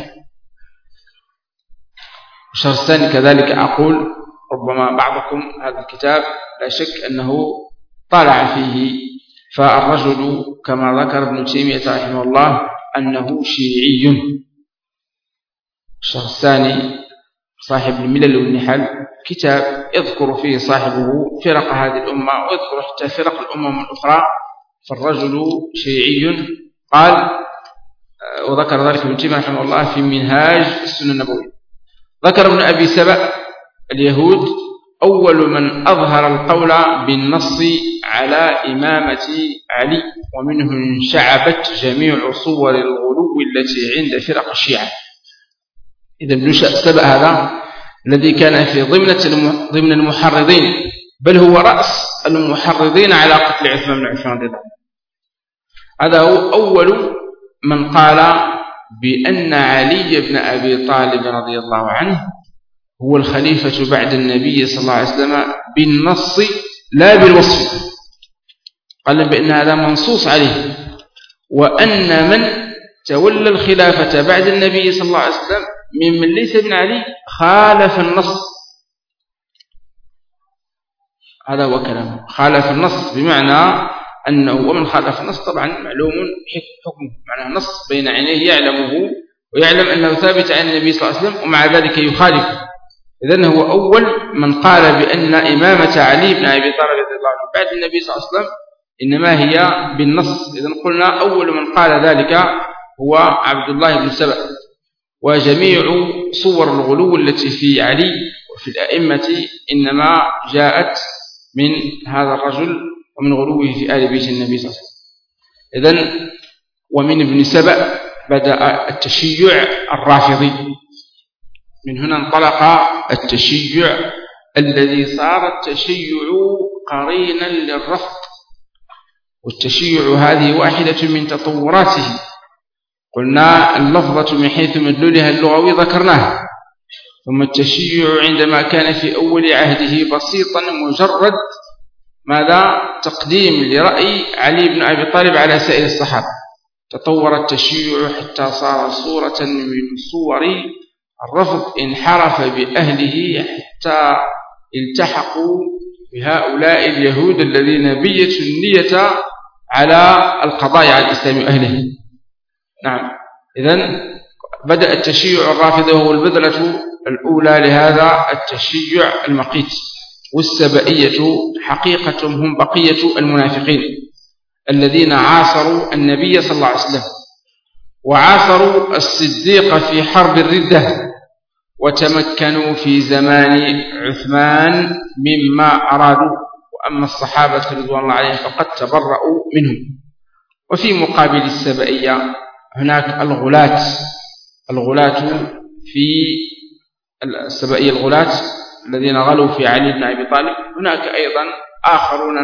B: الشهرستاني كذلك أقول ربما بعضكم هذا الكتاب لا شك أنه طالع فيه، فالرجل كما ذكر ابن تيمية رحمه الله أنه شيعي. الشهرستاني صاحب الملل والنحل كتاب يذكر فيه صاحبه فرق هذه الأمة، ويذكر حتى فرق الأمم الأخرى، فالرجل شيعي. قال، وذكر ذلك ابن تيمية رحمه الله في منهاج السنة النبوية. ذكر ابن أبي سبأ اليهود أول من أظهر القول بالنص على إمامة علي، ومنه انشعبت جميع صور الغلو التي عند فرق الشيعة. إذا ابن سبأ هذا الذي كان في ضمن المحرضين، بل هو رأس المحرضين على قتل عثمان بن عفان رضي الله عنه. هذا هو أول من قال بأن علي بن أبي طالب رضي الله عنه هو الخليفة بعد النبي صلى الله عليه وسلم بالنص لا بالوصف. قال بأن هذا منصوص عليه، وأن من تولى الخلافة بعد النبي صلى الله عليه وسلم ممن ليس ابن علي خالف النص. هذا هو كلامه، خالف النص، بمعنى أنه ومن خالف النص طبعا معلوم حكمه، معنى نص بين عينيه يعلمه ويعلم أنه ثابت عن النبي صلى الله عليه وسلم، ومع ذلك يخالف. إذن هو أول من قال بأن إمامة علي بن أبي طالب رضي الله عنه بعد النبي صلى الله عليه وسلم إنما هي بالنص. إذن قلنا أول من قال ذلك هو عبد الله بن سبأ. وجميع صور الغلو التي في علي وفي الأئمة إنما جاءت من هذا الرجل ومن غلوه في آل بيت النبي صلى الله عليه وسلم. إذن ومن ابن سبأ بدأ التشيع الرافضي، من هنا انطلق التشيع الذي صار التشيع قرينا للرفض، والتشيع هذه واحدة من تطوراته. قلنا اللفظة من حيث مدلولها اللغوي ذكرناها، ثم التشيع عندما كان في أول عهده بسيطا مجرد ماذا؟ تقديم لرأي علي بن أبي طالب على سائر الصحابة. تطور التشيع حتى صار صورة من صور الرفض، انحرف بأهله حتى التحقوا بهؤلاء اليهود الذين بيتوا النية على القضاء على الإسلام وأهله. نعم، إذن بدأ التشيع الرافضي وهو البذرة الأولى لهذا التشيع المقيت. والسبئية حقيقة هم بقية المنافقين الذين عاصروا النبي صلى الله عليه وسلم، وعاصروا الصديق في حرب الردة، وتمكنوا في زمان عثمان مما أرادوا. وأما الصحابة رضوان الله عليهم فقد تبرؤوا منهم. وفي مقابل السبئية هناك الغلاة في السبئية، الغلاة الذين غلوا في علي بن أبي طالب. هناك أيضا آخرون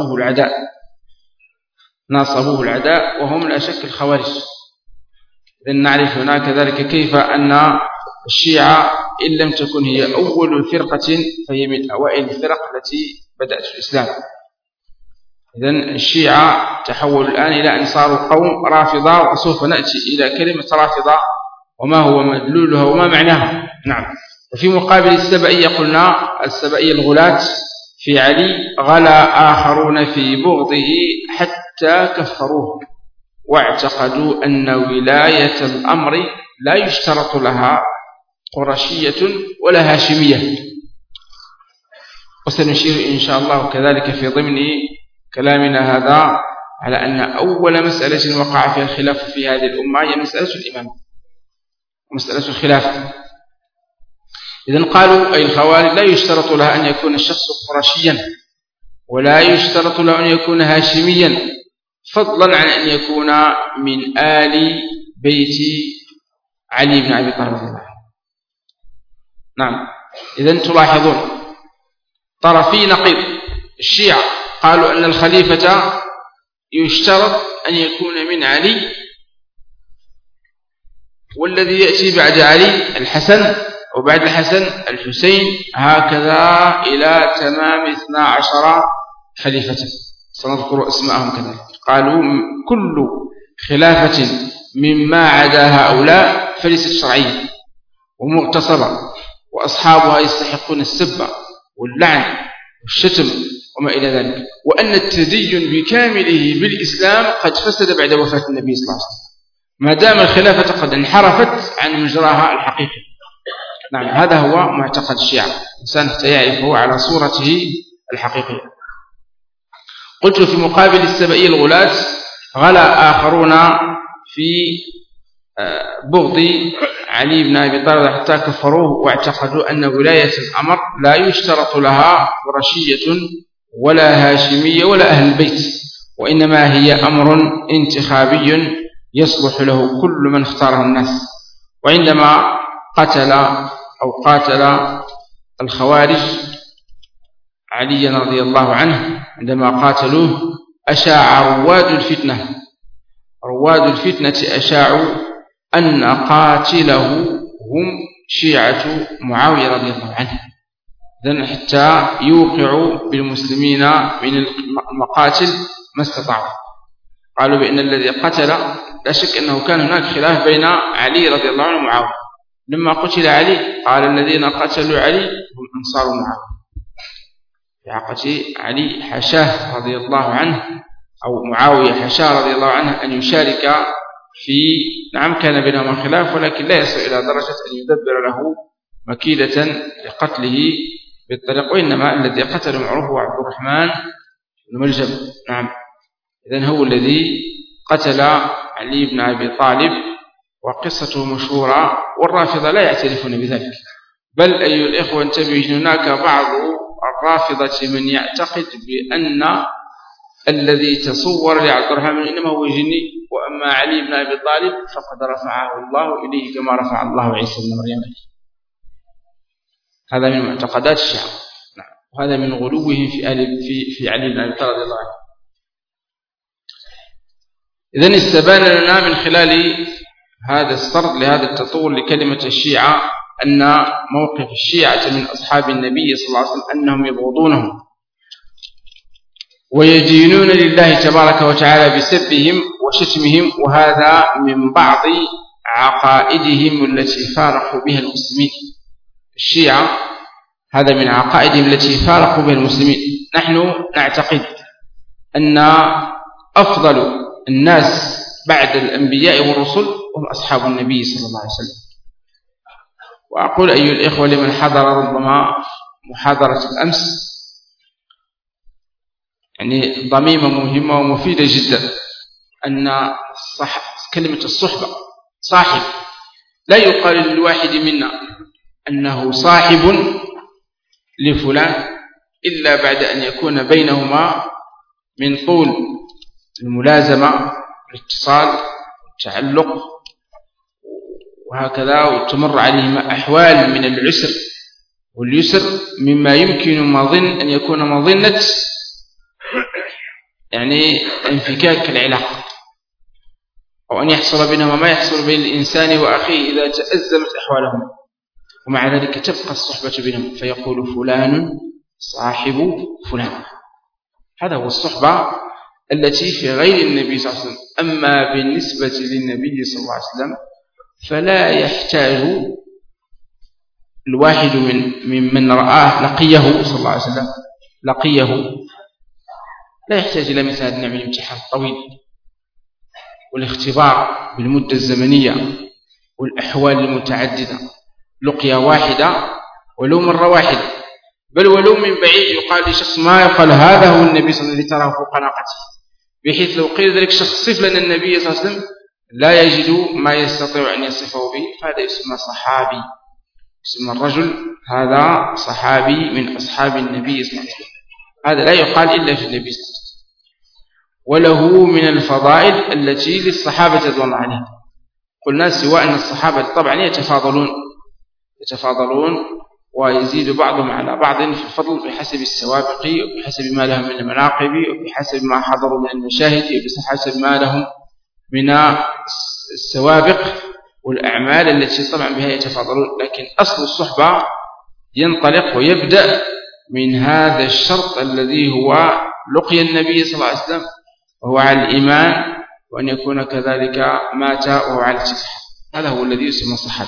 B: ناصبوه العداء وهم لا شك الخوارج. إذن نعرف هناك ذلك كيف أن الشيعة إن لم تكن هي أول فرقة فهي من أوائل الفرق التي بدأت في الإسلام. إذن الشيعة تحول الآن إلى أن صاروا قوم رافضة، وسوف نأتي إلى كلمة رافضة وما هو مدلولها وما معناها. نعم. وفي مقابل السبئية قلنا السبئية الغلاة في علي غلا آخرون في بغضه حتى كفروه، واعتقدوا أن ولاية الأمر لا يشترط لها قرشية ولا هاشمية. وسنشير إن شاء الله كذلك في ضمن كلامنا هذا على أن أول مسألة وقع فيها الخلاف في هذه الأمة هي مسألة الإمام ومسألة الخلافة. إذن قالوا أي الخوارج لا يشترط لها أن يكون الشخص قرشيا، ولا يشترط له أن يكون هاشميا، فضلا عن أن يكون من آل بيت علي بن أبي طالب رضي الله عنه. نعم. إذن تلاحظون طرفي نقيض. الشيعة قالوا أن الخليفة يشترط أن يكون من علي، والذي يأتي بعد علي الحسن، وبعد الحسن الحسين، هكذا إلى تمام 12 خليفة سنذكر اسمائهم كذلك. قالوا كل خلافة مما عدا هؤلاء فليست شرعية ومغتصبة، وأصحابها يستحقون السب واللعن والشتم وما إلى ذلك، وأن التدين بكامله بالإسلام قد فسد بعد وفاة النبي صلى الله عليه وسلم ما دام الخلافة قد انحرفت عن مجراها الحقيقي. نعم، هذا هو معتقد الشيعة، الإنسان حتى يعرفه على صورته الحقيقية. قلت في مقابل السبئية الغلاة غلا آخرون في بغض علي بن أبي طالب حتى كفروه، واعتقدوا أن ولاية الأمر لا يشترط لها قرشية ولا هاشمية ولا أهل البيت، وإنما هي أمر انتخابي يصلح له كل من اختاره الناس. وعندما قاتل الخوارج علي رضي الله عنه، عندما قاتلوه أشاع رواد الفتنة أشاعوا أن قاتله هم شيعة معاوية رضي الله عنه، إذن حتى يوقعوا بالمسلمين من المقاتل ما استطاعوا. قالوا بأن الذي قتل لا شك أنه كان هناك خلاف بين علي رضي الله عنه ومعاوية. لما قتل علي قال الذين قتلوا علي هم أنصار معاوية، في حقيقة علي حشاه رضي الله عنه، أو معاوية حشاه رضي الله عنه أن يشارك في، نعم كان بينهما خلاف، ولكن لا يصل إلى درجة أن يدبر له مكيدة لقتله بالطريق، وإنما الذي قتل معروف هو عبد الرحمن بن ملجم. نعم، إذن هو الذي قتل علي بن أبي طالب، وقصته مشهورة، والرافضة لا يعترفون بذلك، بل أيها الإخوة انتبهوا، هناك بعض الرافضة من يعتقد بأن الذي تصور لعبد الرحمن إنما هو جني، وأما علي بن أبي طالب فقد رفعه الله إليه كما رفع الله عيسى بن مريم إليه. هذا من معتقدات الشيعة، وهذا من غلوهم في علي بن أبي طالب رضي الله عنه. إذن استبان لنا من خلال هذا السرد لهذا التطور لكلمة الشيعة أن موقف الشيعة من أصحاب النبي صلى الله عليه وسلم أنهم يبغضونهم ويدينون لله تبارك وتعالى بسبهم وشتمهم، وهذا من بعض عقائدهم التي فارقوا بها المسلمين. الشيعة هذا من عقائدهم التي فارقوا بها المسلمين. نحن نعتقد أن أفضل الناس بعد الأنبياء والرسل هم أصحاب النبي صلى الله عليه وسلم. وأقول أيها الإخوة لمن حضر ربما محاضرة الأمس، يعني ضميمة مهمة ومفيدة جدا، أن كلمة الصحبة صاحب، لا يقال للواحد منا أنه صاحب لفلان إلا بعد أن يكون بينهما من طول الملازمة والاتصال والتعلق وهكذا، وتمر عليهما أحوال من العسر واليسر مما يمكن أن يكون مظنة يعني انفكاك العلاقة، أو أن يحصل بينهما ما يحصل بين الإنسان وأخيه إذا تأزمت أحوالهم، ومع ذلك تبقى الصحبة بينهم فيقول فلان صاحب فلان. هذا هو الصحبة التي في غير النبي صلى الله عليه وسلم. أما بالنسبة للنبي صلى الله عليه وسلم فلا يحتاج الواحد من رآه لقيه صلى الله عليه وسلم، لقيه لا يحتاج إلى مثل هذا النوع من الامتحان الطويل والاختبار بالمدة الزمنية والأحوال المتعددة. لقيا واحدة ولو مرة واحدة، بل ولو من بعيد يقال لشخص ما يقال هذا هو النبي صلى الله عليه وسلم الذي تراه فوق ناقته، بحيث لو قيل ذلك شخص صف لنا النبي صلى الله عليه وسلم لا يجد ما يستطيع أن يصفه به، فهذا يسمى صحابي، يسمى الرجل هذا صحابي من أصحاب النبي صلى الله عليه وسلم. هذا لا يقال إلا في النبي صلى الله عليه وسلم. وله من الفضائل التي للصحابة رضي الله عنهم. قلنا سواء أن الصحابة طبعا يتفاضلون ويزيد بعضهم على بعض في الفضل بحسب السوابق وبحسب ما لهم من المناقب وبحسب ما حضروا من المشاهد وبحسب ما لهم من السوابق والأعمال التي طبعا بها يتفاضلون. لكن أصل الصحبة ينطلق ويبدأ من هذا الشرط الذي هو لقي النبي صلى الله عليه وسلم وهو على الإيمان، وأن يكون كذلك مات وهو على الإسلام. هذا هو الذي يسمى صحابي.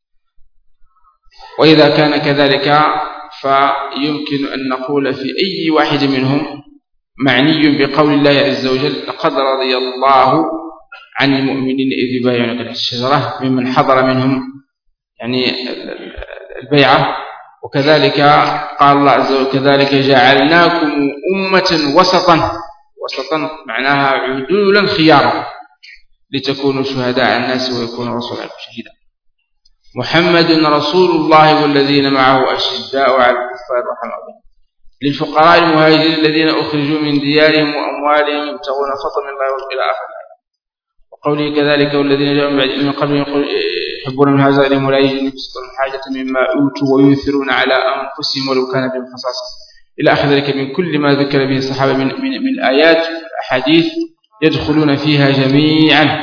B: وإذا كان كذلك فيمكن أن نقول في أي واحد منهم معني بقول الله عز وجل لقد رضي الله عن المؤمنين إذ يبايعونك تحت الشجرة، ممن حضر منهم يعني البيعة. وكذلك قال الله عز وجل كذلك جعلناكم أمة وسطا معناها عدولا خيارا لتكونوا شهداء على الناس ويكون الرسول عليكم شهيدا. محمد رسول الله والذين معه أشداء على الكفار رحماء بهم للفقراء المهاجرين الذين أخرجوا من ديارهم وأموالهم يبتغون فضلا من الله إلى آخر الآية. وقوله كذلك والذين جاءوا من قبلهم يحبون من هذا إليهم ولا يجدون يبسطون حاجة مما أوتوا ويؤثرون على أنفسهم ولو كان بهم خصاصة إلى آخر ذلك من كل ما ذكر به الصحابة من الآيات والأحاديث يدخلون فيها جميعا.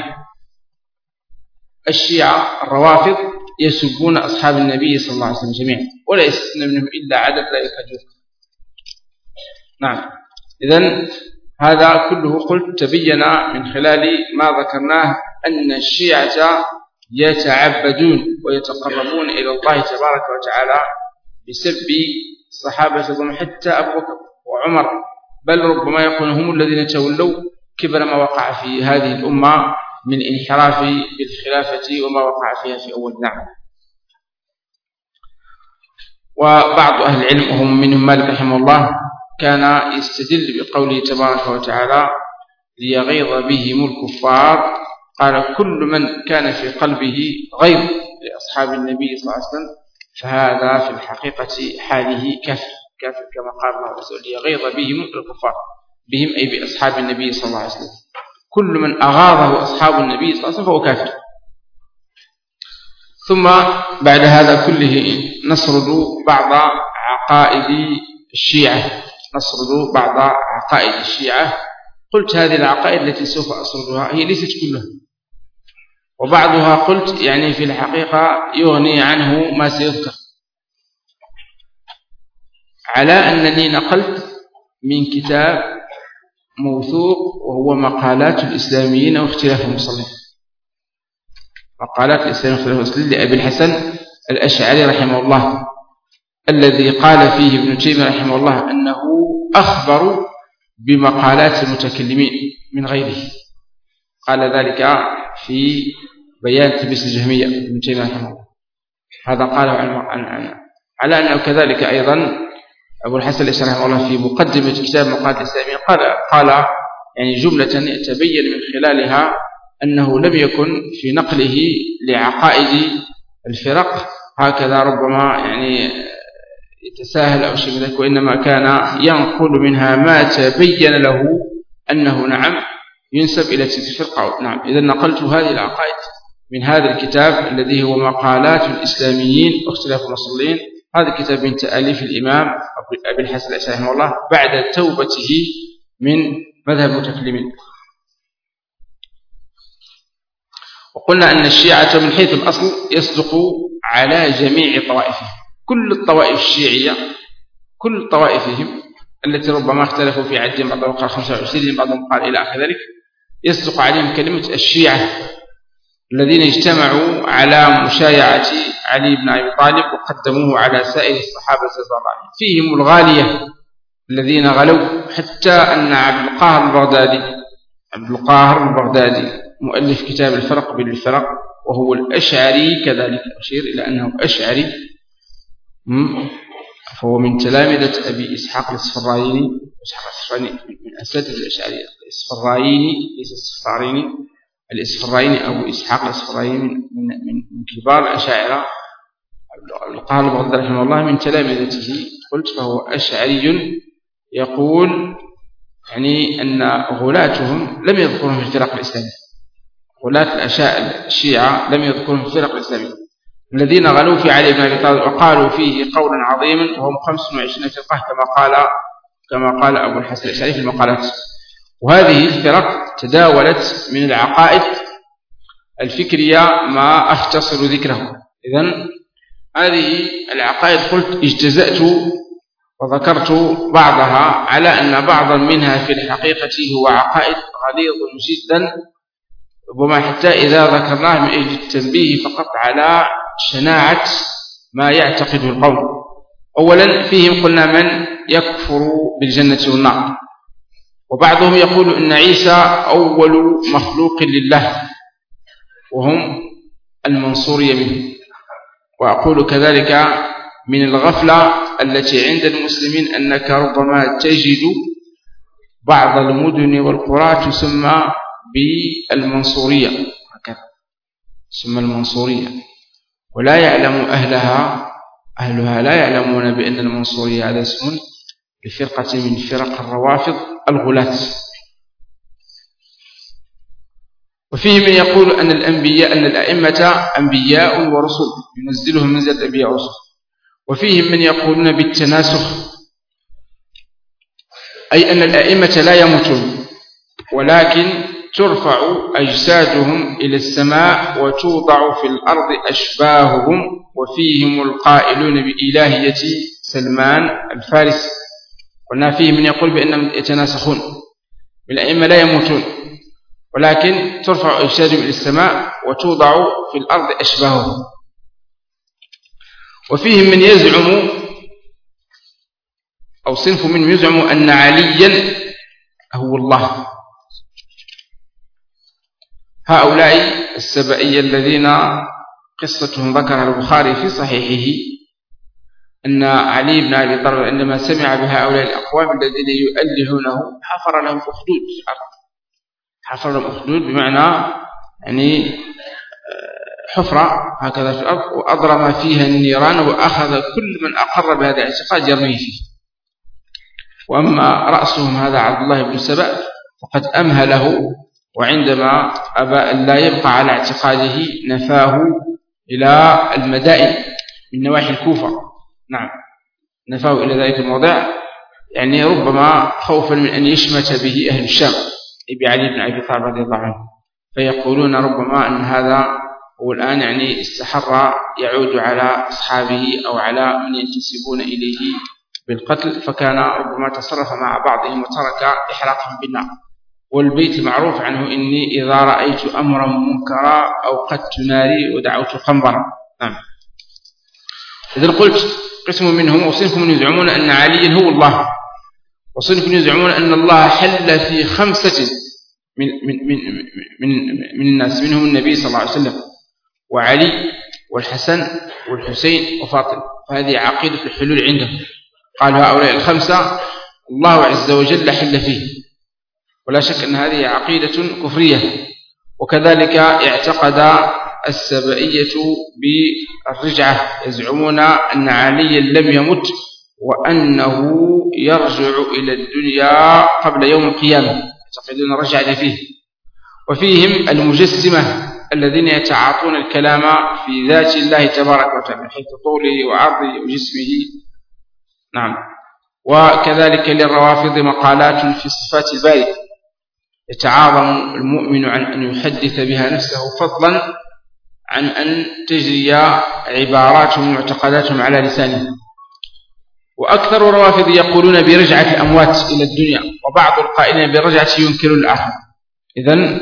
B: الشيعة الروافض يسبون أصحاب النبي صلى الله عليه وسلم جميعا ولا يستثنى منهم إلا عدد لا يكاد. نعم. إذن هذا كله قلت تبين من خلال ما ذكرناه أن الشيعة يتعبدون ويتقربون إلى الله تبارك وتعالى بسب صحابة حتى أبو بكر وعمر، بل ربما يكون هم الذين تولوا كبر ما وقع في هذه الأمة من انحراف بالخلافة وما وقع فيها في أول نعم. وبعض أهل العلم وهم منهم مالك رحمه الله كان يستدل بقوله تبارك وتعالى ليغيظ بهم الكفار، قال كل من كان في قلبه غيظ لأصحاب النبي صلى الله عليه وسلم فهذا في الحقيقة حاله كافر كما قال الله عز وجل يغيظ بهم الكفار، بهم أي بأصحاب النبي صلى الله عليه وسلم. كل من أغاظه أصحاب النبي صلى الله عليه وسلم فهو كافر. ثم بعد هذا كله نسرد بعض عقائد الشيعة. قلت هذه العقائد التي سوف أسردها هي ليست كلها، وبعضها قلت يعني في الحقيقة يغني عنه ما سيذكر، على أنني نقلت من كتاب موثوق وهو مقالات الإسلاميين واختلاف المصلين. مقالات الإسلاميين واختلاف المصلين لأبي الحسن الأشعري رحمه الله، الذي قال فيه ابن تيمية رحمه الله أنه أخبر بمقالات المتكلمين من غيره. قال ذلك في بيان تلبيس الجهمية ابن تيمية رحمه الله. هذا قاله على أنه كذلك أيضا أبو الحسن الأشعري رحمه الله في مقدمة كتاب مقالات الإسلاميين قال يعني جملة تبين من خلالها أنه لم يكن في نقله لعقائد الفرق هكذا ربما يعني يتساهل أو شيء من ذلك، وإنما كان ينقل منها ما تبين له أنه نعم ينسب إلى تلك الفرقة. نعم، إذا نقلت هذه العقائد من هذا الكتاب الذي هو مقالات الإسلاميين واختلاف المصلين. هذا الكتاب من تأليف الإمام أبي الحسن الأشعري رحمه الله بعد توبته من مذهب المتكلمين. وقلنا أن الشيعة من حيث الأصل يصدق على جميع طوائفهم، كل الطوائف الشيعية، كل طوائفهم التي ربما اختلفوا في عدهم، بعضهم قال 25 بعضهم قال إلى آخر ذلك، يصدق عليهم كلمة الشيعة الذين اجتمعوا على مشايعة علي بن أبي طالب وقدموه على سائر الصحابة رضي الله عنهم. فيهم الغالية الذين غلوا حتى أن عبد القاهر البغدادي مؤلف كتاب الفرق بين الفرق وهو الأشعري كذلك، أشير إلى أنه أشعري، فهو من تلامذة أبي إسحاق الإسفرايني من أساتذة الأشعري. الإسفرايني ليس الصفاريني، الإسفرايني أبو إسحاق الإسفرايني من كبار الأشاعرة. القاهر البغدادي رحمه الله من تلامذته. قلت فهو أشعري، يقول يعني أن غلاتهم لم يذكرهم في الفرق الإسلامية، غلاة الشيعة لم يذكرهم في الفرق الإسلامية الذين غلوا في علي بن أبي طالب وقالوا فيه قولا عظيما، وهم 25 فرقة كما قال أبو الحسن الأشعري في المقالات. وهذه الفرق تداولت من العقائد الفكرية ما أختصر ذكره. إذن هذه العقائد قلت اجتزأت وذكرت بعضها على أن بعضا منها في الحقيقة هو عقائد غليظ جدا، ربما حتى إذا ذكرناه من أجل التنبيه فقط على شناعة ما يعتقده القوم. أولا فيهم قلنا من يكفر بالجنة والنار، وبعضهم يقول إن عيسى أول مخلوق لله وهم المنصورية منه. وأقول كذلك من الغفلة التي عند المسلمين أنك ربما تجد بعض المدن والقرى تسمى بالمنصورية، هكذا تسمى المنصورية، ولا يعلم أهلها لا يعلمون بأن المنصورية هذا اسم لفرقة من فرق الروافض الغلاة. وفيه من يقول أن الأئمة أنبياء ورسل ينزلهم منزل الأنبياء ورسل. وفيهم من يقولون بالتناسخ، أي أن الأئمة لا يموتون ولكن ترفع أجسادهم إلى السماء وتوضع في الأرض أشباههم. وفيهم القائلون بإلهية سلمان الفارسي. قلنا فيه من يقول بأنهم يتناسخون، الأئمة لا يموتون ولكن ترفع أجسادهم إلى السماء وتوضع في الأرض أشباههم. وفيهم من يزعم أو صنف منهم يزعم أن عليا هو الله. هؤلاء السبائية الذين قصتهم ذكرها البخاري في صحيحه أن علي بن أبي طالب عندما سمع بهؤلاء الأقوام الذين يؤلهونه حفر لهم أخدود في الأرض. حفر لهم أخدود بمعنى يعني حفرة هكذا في الأرض وأضرم فيها النيران وأخذ كل من أقر بهذا الاعتقاد يرميه فيه. وأما رأسهم هذا عبد الله بن سبأ فقد أمهله، وعندما أبى أن لا يبقى على اعتقاده نفاه إلى المدائن من نواحي الكوفة. نعم، نفاه إلى ذلك الموضع، يعني ربما خوفا من أن يشمت به أهل الشام بعلي بن أبي طالب رضي الله عنه، فيقولون ربما أن هذا هو الآن يعني استحر يعود على أصحابه أو على من ينتسبون إليه بالقتل، فكان ربما تصرف مع بعضهم وترك إحراقهم بالنار. والبيت المعروف عنه إني إذا رأيت أمرا منكرا أوقدت ناري ودعوت خنبرا. نعم. إذا قلت قسم منهم وصنف من يزعمون أن عليا هو الله، وصنف يزعمون أن الله حل في 5 من الناس، منهم النبي صلى الله عليه وسلم وعلي والحسن والحسين وفاطمة، فهذه عقيدة الحلول عندهم. قالوا هؤلاء 5 الله عز وجل حل فيه، ولا شك أن هذه عقيدة كفرية. وكذلك اعتقد السبائية بالرجعة، يزعمون أن عليا لم يمت وأنه يرجع إلى الدنيا قبل يوم القيامة، يعتقدون رجعة فيه. وفيهم المجسمة الذين يتعاطون الكلام في ذات الله تبارك وتعالى من حيث طوله وعرضه وجسمه. نعم. وكذلك للروافض مقالات في صفات الباري يتعاظم المؤمن عن أن يحدث بها نفسه فضلا عن أن تجري عباراتهم ومعتقداتهم على لسانه. وأكثر الروافض يقولون برجعة الأموات إلى الدنيا، وبعض القائلين برجعة ينكرون الآخر. إذن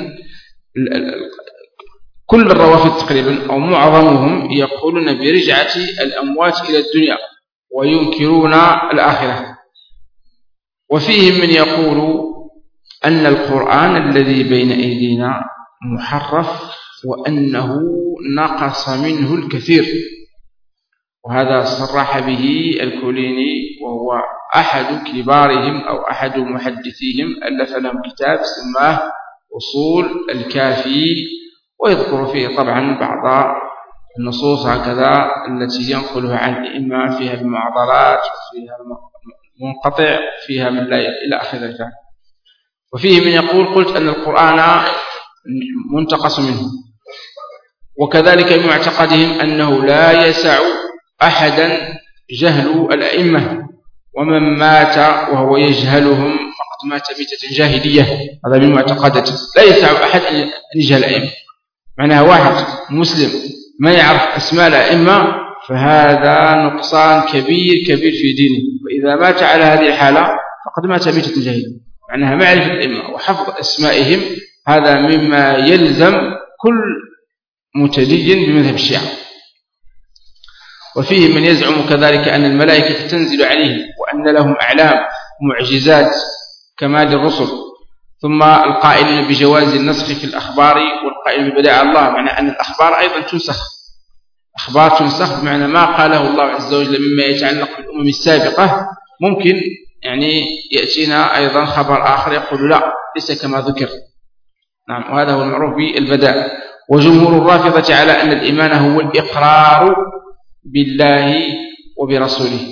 B: كل الروافض تقريبا أو معظمهم يقولون برجعة الأموات إلى الدنيا وينكرون الآخرة. وفيهم من يقول أن القرآن الذي بين أيدينا محرف وأنه نقص منه الكثير، وهذا صرح به الكوليني وهو أحد كبارهم أو أحد محدثيهم، ألف لهم كتاب سماه أصول الكافي، ويذكر فيه طبعا بعض النصوص هكذا التي ينقلها عن الإمام فيها المعضلات وفيها المنقطع فيها من لا إلى آخر ذلك. وفيه من يقول قلت أن القرآن منتقص منه. وكذلك من معتقدهم أنه لا يسع أحدا جهل الأئمة، ومن مات وهو يجهلهم فقد مات ميتة جاهلية. هذا من معتقدته، لا يسع أحد أن يجهل الأئمة. معناها واحد مسلم ما يعرف أسماء الأئمة فهذا نقصان كبير في دينه، وإذا مات على هذه الحالة فقد مات ميتة جاهلية. معناها معرفة الأئمة وحفظ أسمائهم هذا مما يلزم كل متدين بمذهب الشيعة. وفيه من يزعم كذلك أن الملائكة تنزل عليهم وأن لهم أعلام معجزات كما للرسل، ثم القائلين بجواز النسخ في الأخبار والقائلين ببداع الله، معنى أن الأخبار أيضا تنسخ، أخبار تنسخ بمعنى ما قاله الله عز وجل مما يتعلق بالأمم السابقة ممكن يعني يأتينا أيضا خبر آخر يقول لا ليس كما ذكر. نعم. وهذا هو المعروف بالبداء. وجمهور الرافضة على أن الإيمان هو الإقرار بالله وبرسوله،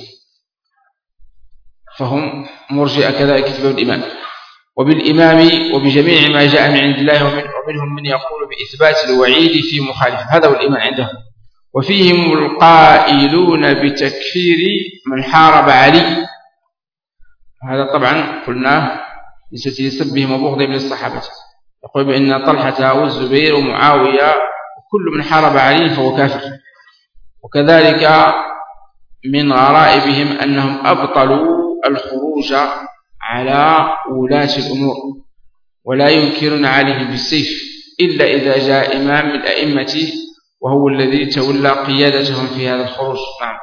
B: فهم مرجئة كذلك في باب الإيمان، وبالإمام وبجميع ما جاء من عند الله، ومنهم من يقول بإثبات الوعيد في مخالفة. هذا هو الإيمان عندهم. وفيهم القائلون بتكفير من حارب علي، هذا طبعا قلناه لسبب سبهم وبغضهم للصحابة، يقول بأن طلحة والزبير ومعاوية وكل من حارب علي فهو كافر. وكذلك من غرائبهم أنهم أبطلوا الخروج على ولاة الأمور، ولا ينكرون عليهم بالسيف إلا إذا جاء إمام من الأئمة وهو الذي تولى قيادتهم في هذا الخروج. نعم.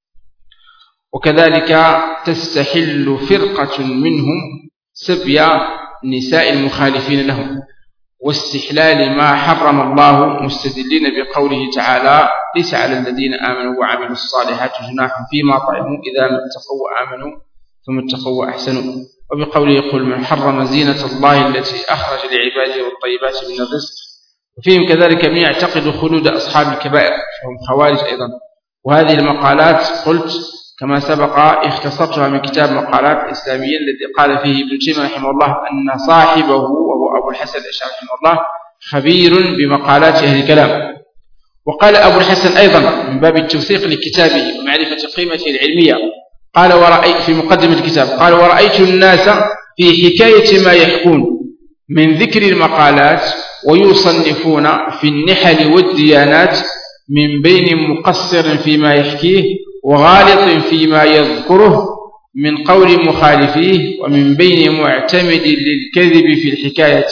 B: وكذلك تستحل فرقة منهم سبي نساء المخالفين لهم واستحلال ما حرم الله، مستدلين بقوله تعالى ليس على الذين آمنوا وعملوا الصالحات جناح فيما طعموا إذا ما اتقوا وآمنوا ثم اتقوا وأحسنوا. وبقوله يقول من حرم زينة الله التي أخرج لعباده والطيبات من الرزق وفيهم كذلك من يعتقد خلود أصحاب الكبائر وهم خوارج أيضا. وهذه المقالات قلت كما سبق اختصرتها من كتاب مقالات إسلامية الذي قال فيه ابن تيمية رحمه الله أن صاحبه وهو أبو الحسن الأشعري رحمه الله خبير بمقالات أهل الكلام. وقال أبو الحسن أيضا من باب التوثيق لكتابه ومعرفة قيمته العلمية قال في مقدمة الكتاب قال ورأيت الناس في حكاية ما يحكون من ذكر المقالات ويصنفون في النحل والديانات من بين مقصر فيما يحكيه وغالط فيما يذكره من قول مخالفيه ومن بين معتمد للكذب في الحكاية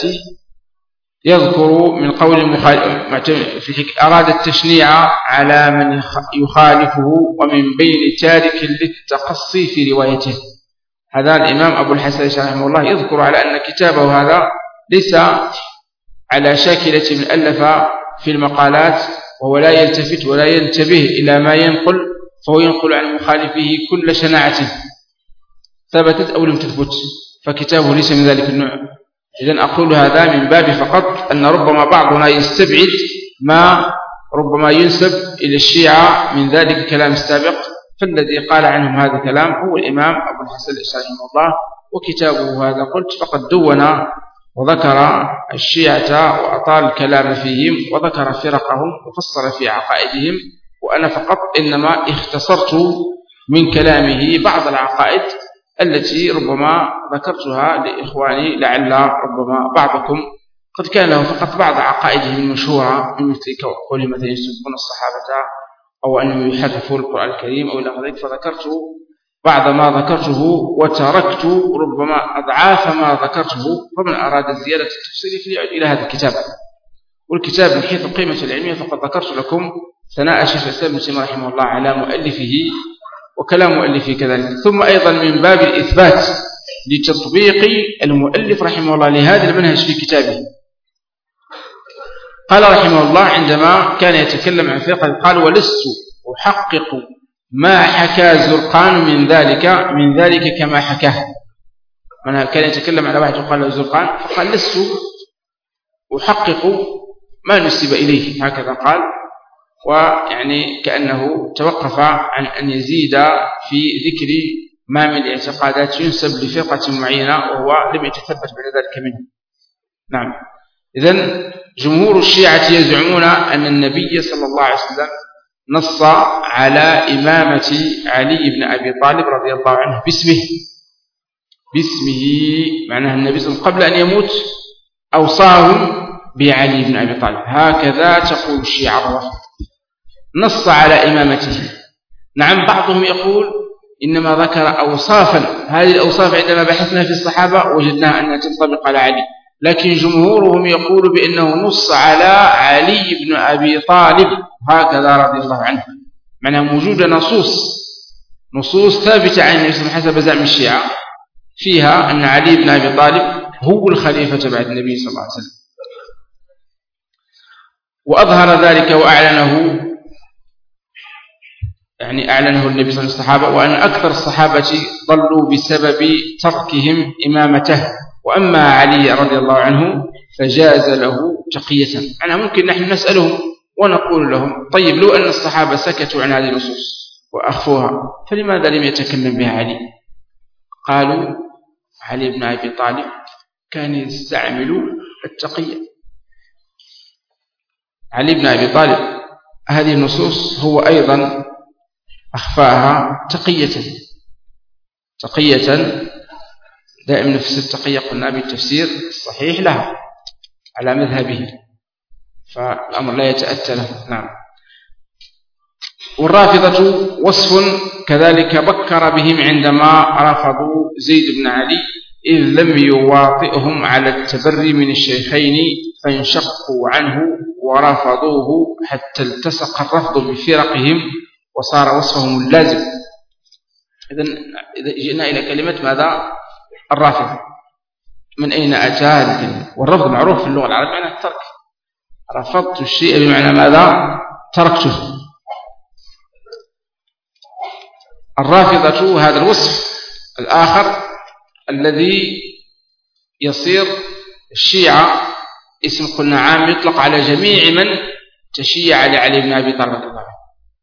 B: يذكر من قول أراد التشنيع على من يخالفه ومن بين تارك للتقصي في روايته. هذا الإمام أبو الحسن رحمه الله يذكر على أن كتابه هذا ليس على شاكلة من ألف في المقالات وهو لا يلتفت ولا ينتبه إلى ما ينقل، فهو ينقل عن مخالفه كل شناعته ثبتت أو لم تثبت، فكتابه ليس من ذلك النوع. إذن أقول هذا من باب فقط أن ربما بعضنا يستبعد ما ربما ينسب إلى الشيعة من ذلك الكلام السابق، فالذي قال عنهم هذا الكلام هو الإمام أبو الحسن الأشعري رحمه الله، وكتابه هذا قلت فقد دون وذكر الشيعة وأطال الكلام فيهم وذكر فرقهم وفصل في عقائدهم، وأنا فقط إنما اختصرت من كلامه بعض العقائد التي ربما ذكرتها لإخواني لعل ربما بعضكم قد كان له فقط بعض عقائدهم المشهورة من مثل قوله مثلا يسبون الصحابة أو أنهم يحرفون القرآن الكريم أو إلى ذلك، فذكرت بعض ما ذكرته وتركت ربما أضعاف ما ذكرته، فمن أراد زيادة التفصيل فليعد إلى هذا الكتاب. والكتاب من حيث القيمة العلمية فقد ذكرت لكم ثناء شيخ الإسلام ابن تيمية رحمه الله على مؤلفه وكلام مؤلفه كذلك. ثم أيضا من باب الإثبات لتطبيق المؤلف رحمه الله لهذا المنهج في كتابه، قال رحمه الله عندما كان يتكلم عن فرقة قال ولست أحقق ما حكى زرقان من ذلك كما حكاه. من كان يتكلم على واحد وقال له زرقان فقال لست أحقق ما نسب إليه، هكذا قال، ويعني كأنه توقف عن أن يزيد في ذكر ما من الاعتقادات ينسب لفرقة معينة وهو لم يتثبت بعد ذلك منه. نعم. إذن جمهور الشيعة يزعمون أن النبي صلى الله عليه وسلم نص على إمامة علي بن أبي طالب رضي الله عنه باسمه، معناه النبي صلى الله عليه وسلم قبل أن يموت أوصاهم بعلي بن أبي طالب، هكذا تقول الشيعة الرافضة، نص على إمامته. نعم، بعضهم يقول إنما ذكر أوصافا، هذه الأوصاف عندما بحثنا في الصحابة وجدناها أنها تنطبق على علي، لكن جمهورهم يقول بأنه نص على علي بن أبي طالب هكذا رضي الله عنه، معناها موجودة نصوص ثابتة عن النبي حسب زعم الشيعة فيها أن علي بن أبي طالب هو الخليفة بعد النبي صلى الله عليه وسلم، وأظهر ذلك وأعلنه، يعني أعلنه النبي صلى الله عليه وسلم الصحابة، وأن أكثر الصحابة ضلوا بسبب تركهم إمامته، وأما علي رضي الله عنه فجاز له تقية. أنا ممكن نحن نسألهم ونقول لهم طيب لو أن الصحابة سكتوا عن هذه النصوص وأخفوها فلماذا لم يتكلم بها علي؟ قالوا علي بن أبي طالب كان يستعمل التقية. علي بن أبي طالب هذه النصوص هو أيضا أخفاها تقية دائما نفس التقية قلنا بالتفسير الصحيح لها على مذهبه، فالأمر لا يتأتى له. نعم. والرافضة وصف كذلك بكر بهم عندما رفضوا زيد بن علي إذ لم يواطئهم على التبري من الشيخين فانشقوا عنه ورفضوه حتى التصق الرفض بفرقهم وصار وصفهم اللازم. إذن جئنا إلى كلمة ماذا؟ الرافض. من أين أتى هذه الكلمة؟ والرفض معروف في اللغة العربية معناه الترك. رفضت الشيء بمعنى ماذا؟ تركته. الرافضة هذا الوصف الآخر الذي يصير الشيعة اسم قلنا عام يطلق على جميع من تشيع لعلي بن أبي طالب رضي الله عنه،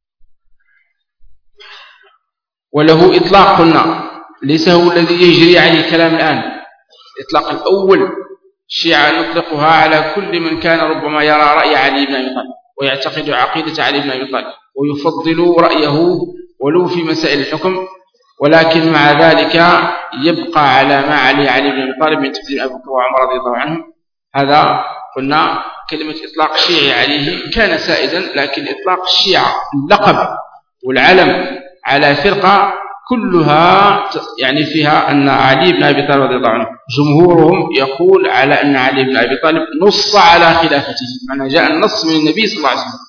B: وله إطلاق قلنا ليس هو الذي يجري عليه الكلام الآن. الإطلاق الأول الشيعة نطلقها على كل من كان ربما يرى رأي علي بن أبي طالب ويعتقد عقيدة علي بن أبي طالب ويفضل رأيه ولو في مسائل الحكم، ولكن مع ذلك يبقى على ما علي بن أبي طالب من تقديم أبو بكر وعمر رضي الله عنهم. هذا قلنا كلمة إطلاق الشيعي عليه كان سائدا، لكن إطلاق الشيعة اللقب والعلم على فرقة كلها يعني فيها أن علي بن أبي طالب رضي الله عنه جمهورهم يقول على أن علي بن أبي طالب نص على خلافته، معنى جاء النص من النبي صلى الله عليه وسلم.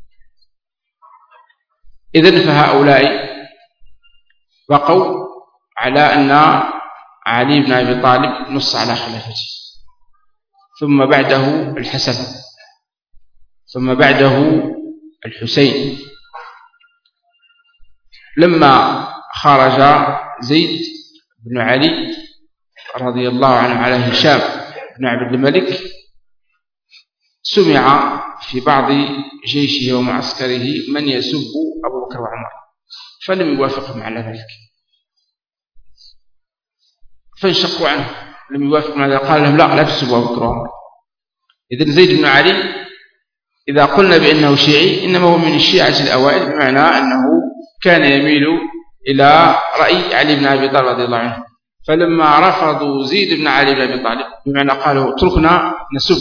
B: إذن فهؤلاء بقوا على أن علي بن أبي طالب نص على خلافته، ثم بعده الحسن، ثم بعده الحسين. لما خرج زيد بن علي رضي الله عنه على هشام بن عبد الملك سمع في بعض جيشه ومعسكره من يسب أبو بكر وعمر، فلم يوافقهم على ذلك، فانشقوا عنه، لم يوافقوا على ذلك، قال لهم لا تسبوا أبو بكر وعمر. إذن زيد بن علي إذا قلنا بأنه شيعي إنما هو من الشيعة الأوائل، بمعنى أنه كان يميل إلى رأي علي بن أبي طالب رضي الله عنه. فلما رفضوا زيد بن علي بن أبي طالب بمعنى قالوا اتركنا نسب،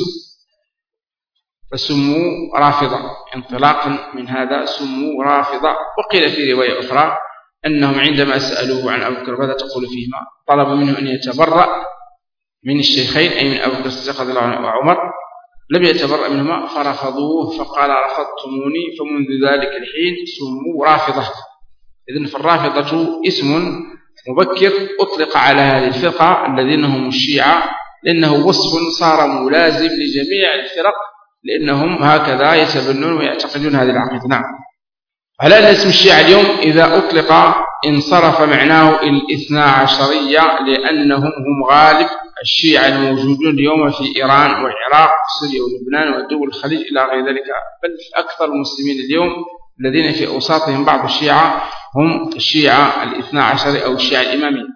B: فسموا رافضة، انطلاقا من هذا سموا رافضة. وقيل في رواية أخرى أنهم عندما سألوه عن أبو بكر ماذا تقول فيهما طلبوا منه أن يتبرأ من الشيخين أي من أبو بكر الصديق رضي الله عنه وعمر، لم يتبرأ منهما فرفضوه، فقال رفضتموني فمنذ ذلك الحين سموا رافضة. إذن فالرافضة اسم مبكر أطلق على هذه الفرقة الذين هم الشيعة، لأنه وصف صار ملازم لجميع الفرق، لأنهم هكذا يتبنون ويعتقدون هذه العقيدة. نعم، على أن اسم الشيعة اليوم إذا أطلق انصرف معناه الاثنا عشرية، لأنهم هم غالب الشيعة الموجودون اليوم في إيران والعراق وسوريا ولبنان ودول الخليج إلى غير ذلك. بل أكثر المسلمين اليوم الذين في أوساطهم بعض الشيعة هم الشيعة الاثنا عشر أو الشيعة الإمامية.